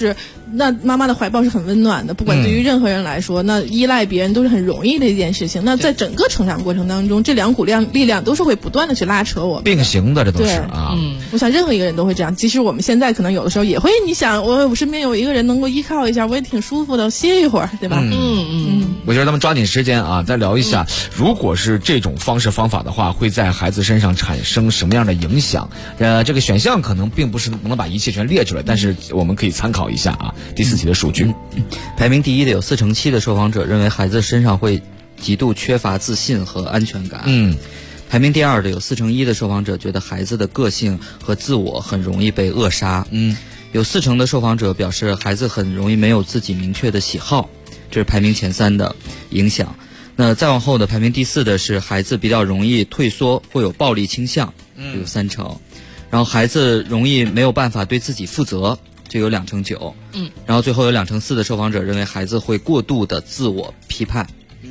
那妈妈的怀抱是很温暖的，不管对于任何人来说，那依赖别人都是很容易的一件事情。那在整个成长过程当中，这两股力量都是会不断的去拉扯我们， 并行的，这都是啊。 我想任何一个人都会这样。即使我们现在可能有的时候也会，你想我身边有一个人能够依靠一下，我也挺舒服的，歇一会儿，对吧？ 我觉得咱们抓紧时间啊，再聊一下，如果是这种方式方法的话，会在孩子身上产生什么样的影响？这个选项可能并不是能把一切全列出来，但是我们可以参考一下啊。第4题的数据， 排名第一的有47%的受访者认为孩子身上会极度缺乏自信和安全感。排名第2的有41%的受访者觉得孩子的个性和自我很容易被扼杀。有40%的受访者表示孩子很容易没有自己明确的喜好，这是排名前3的影响。那再往后的排名第4的是孩子比较容易退缩，会有暴力倾向，有30%。然后孩子容易没有办法对自己负责，这有2%9%。然后最后有2%4的受访者认为孩子会过度的自我批判。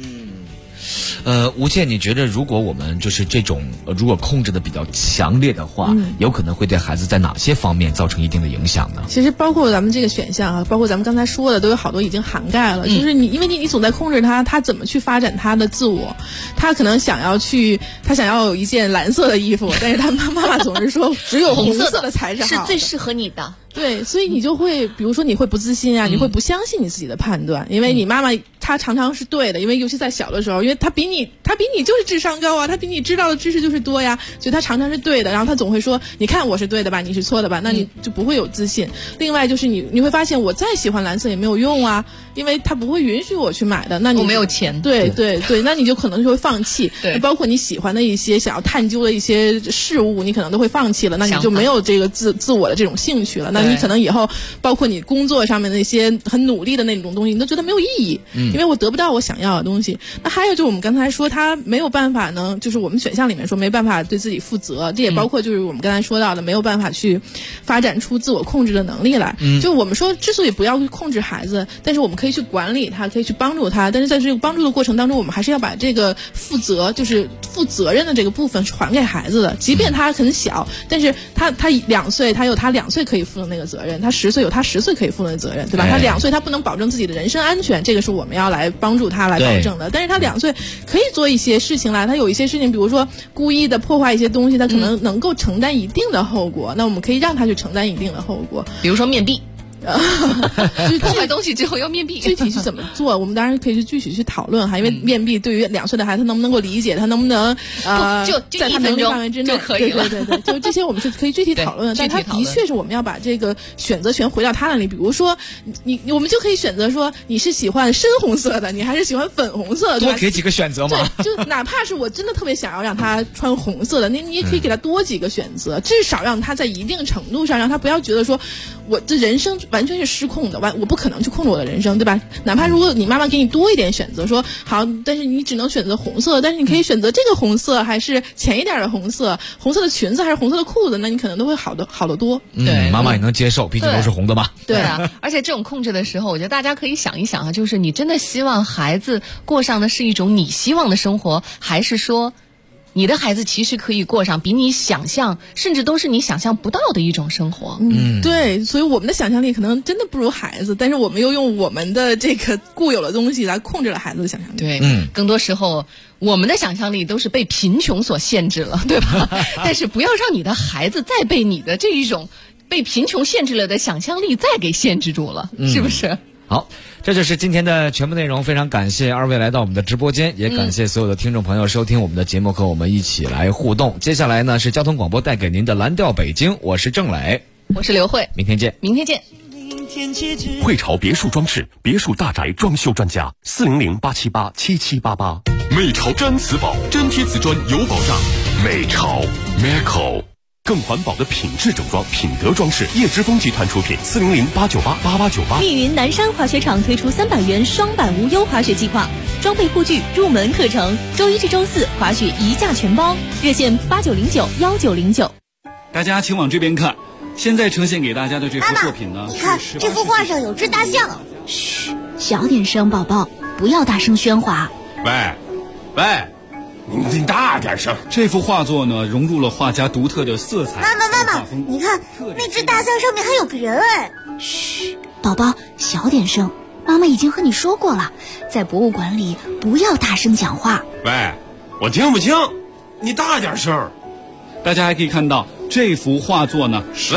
吴倩，你觉得如果我们就是这种如果控制的比较强烈的话，有可能会对孩子在哪些方面造成一定的影响呢？ 其实包括咱们这个选项啊，包括咱们刚才说的，都有好多已经涵盖了。就是因为你总在控制他怎么去发展他的自我，他可能想要有一件蓝色的衣服，但是他妈妈总是说只有红色的才是好， 是最适合你的。 对，所以你就会，比如说你会不自信啊，你会不相信你自己的判断，因为你妈妈她常常是对的，因为尤其在小的时候，因为她比你就是智商高啊，她比你知道的知识就是多呀，所以她常常是对的，然后她总会说，你看我是对的吧，你是错的吧，那你就不会有自信。另外就是你会发现，我再喜欢蓝色也没有用啊，因为她不会允许我去买的，那你我没有钱。 对，那你就可能就会放弃。对，包括你喜欢的一些想要探究的一些事物，你可能都会放弃了，那你就没有这个自我的这种兴趣了。那你可能以后包括你工作上面的一些很努力的那种东西，你都觉得没有意义，因为我得不到我想要的东西。那还有就是我们刚才说他没有办法呢，就是我们选项里面说没办法对自己负责，这也包括就是我们刚才说到的没有办法去发展出自我控制的能力来。就我们说之所以不要去控制孩子，但是我们可以去管理他，可以去帮助他，但是在这个帮助的过程当中，我们还是要把这个负责任的这个部分还给孩子的。即便他很小，但是他2岁，他有他2岁可以负的那个责任，他10岁有他10岁可以负的责任，对吧？他2岁他不能保证自己的人身安全，这个是我们要来帮助他来保证的。但是他2岁可以做一些事情来，他有一些事情，比如说故意的破坏一些东西，他可能能够承担一定的后果，那我们可以让他去承担一定的后果， 比如说面壁。破坏东西之后要面壁， 具体是怎么做，我们当然可以去具体去讨论哈。因为面壁对于2岁的孩子，他能不能够理解，他能不能就在他能力范围之内就可以了。 对，就这些我们是可以具体讨论的。但他的确是我们要把这个选择权回到他那里。比如说我们就可以选择说你是喜欢深红色的，你还是喜欢粉红色的， 多给几个选择嘛。 对，就哪怕是我真的特别想要让他穿红色的，你也可以给他多几个选择，至少让他在一定程度上让他不要觉得说我这人生完全是失控的，我不可能去控制我的人生，对吧？哪怕如果你妈妈给你多一点选择，说好，但是你只能选择红色，但是你可以选择这个红色，还是浅一点的红色，红色的裙子还是红色的裤子，那你可能都会好得多。 对， 妈妈也能接受，毕竟都是红的嘛。 对啊，而且这种控制的时候，我觉得大家可以想一想啊，就是你真的希望孩子过上的是一种你希望的生活，还是说你的孩子其实可以过上比你想象，甚至都是你想象不到的一种生活。 对，所以我们的想象力可能真的不如孩子，但是我们又用我们的这个固有的东西来控制了孩子的想象力。 对，更多时候我们的想象力都是被贫穷所限制了，对吧？但是不要让你的孩子再被你的这一种被贫穷限制了的想象力再给限制住了，是不是？ 好，这就是今天的全部内容。非常感谢二位来到我们的直播间，也感谢所有的听众朋友收听我们的节目，和我们一起来互动。接下来呢是交通广播带给您的蓝调北京，我是郑磊， 我是刘慧， 明天见。 明天见。 汇潮别墅装饰，别墅大宅装修专家，400-878-7788。 美潮毡瓷宝，真贴瓷砖有保障。 美潮 Meco。更环保的品质整装，品德装饰，叶之峰集团出品，400-898-8898。 密云南山滑雪场推出300元双板无忧滑雪计划，装备护具、入门课程，周一至周四滑雪一价全包，热线8909-1909。 大家请往这边看，现在呈现给大家的这幅作品呢， 你看这幅画上有只大象。嘘，小点声，宝宝，不要大声喧哗。 喂。你大点声！这幅画作呢，融入了画家独特的色彩。 妈妈，你看那只大象上面还有个人哎！嘘， 宝宝，小点声，妈妈已经和你说过了，在博物馆里不要大声讲话。 喂，我听不清，你大点声。大家还可以看到这幅画作呢。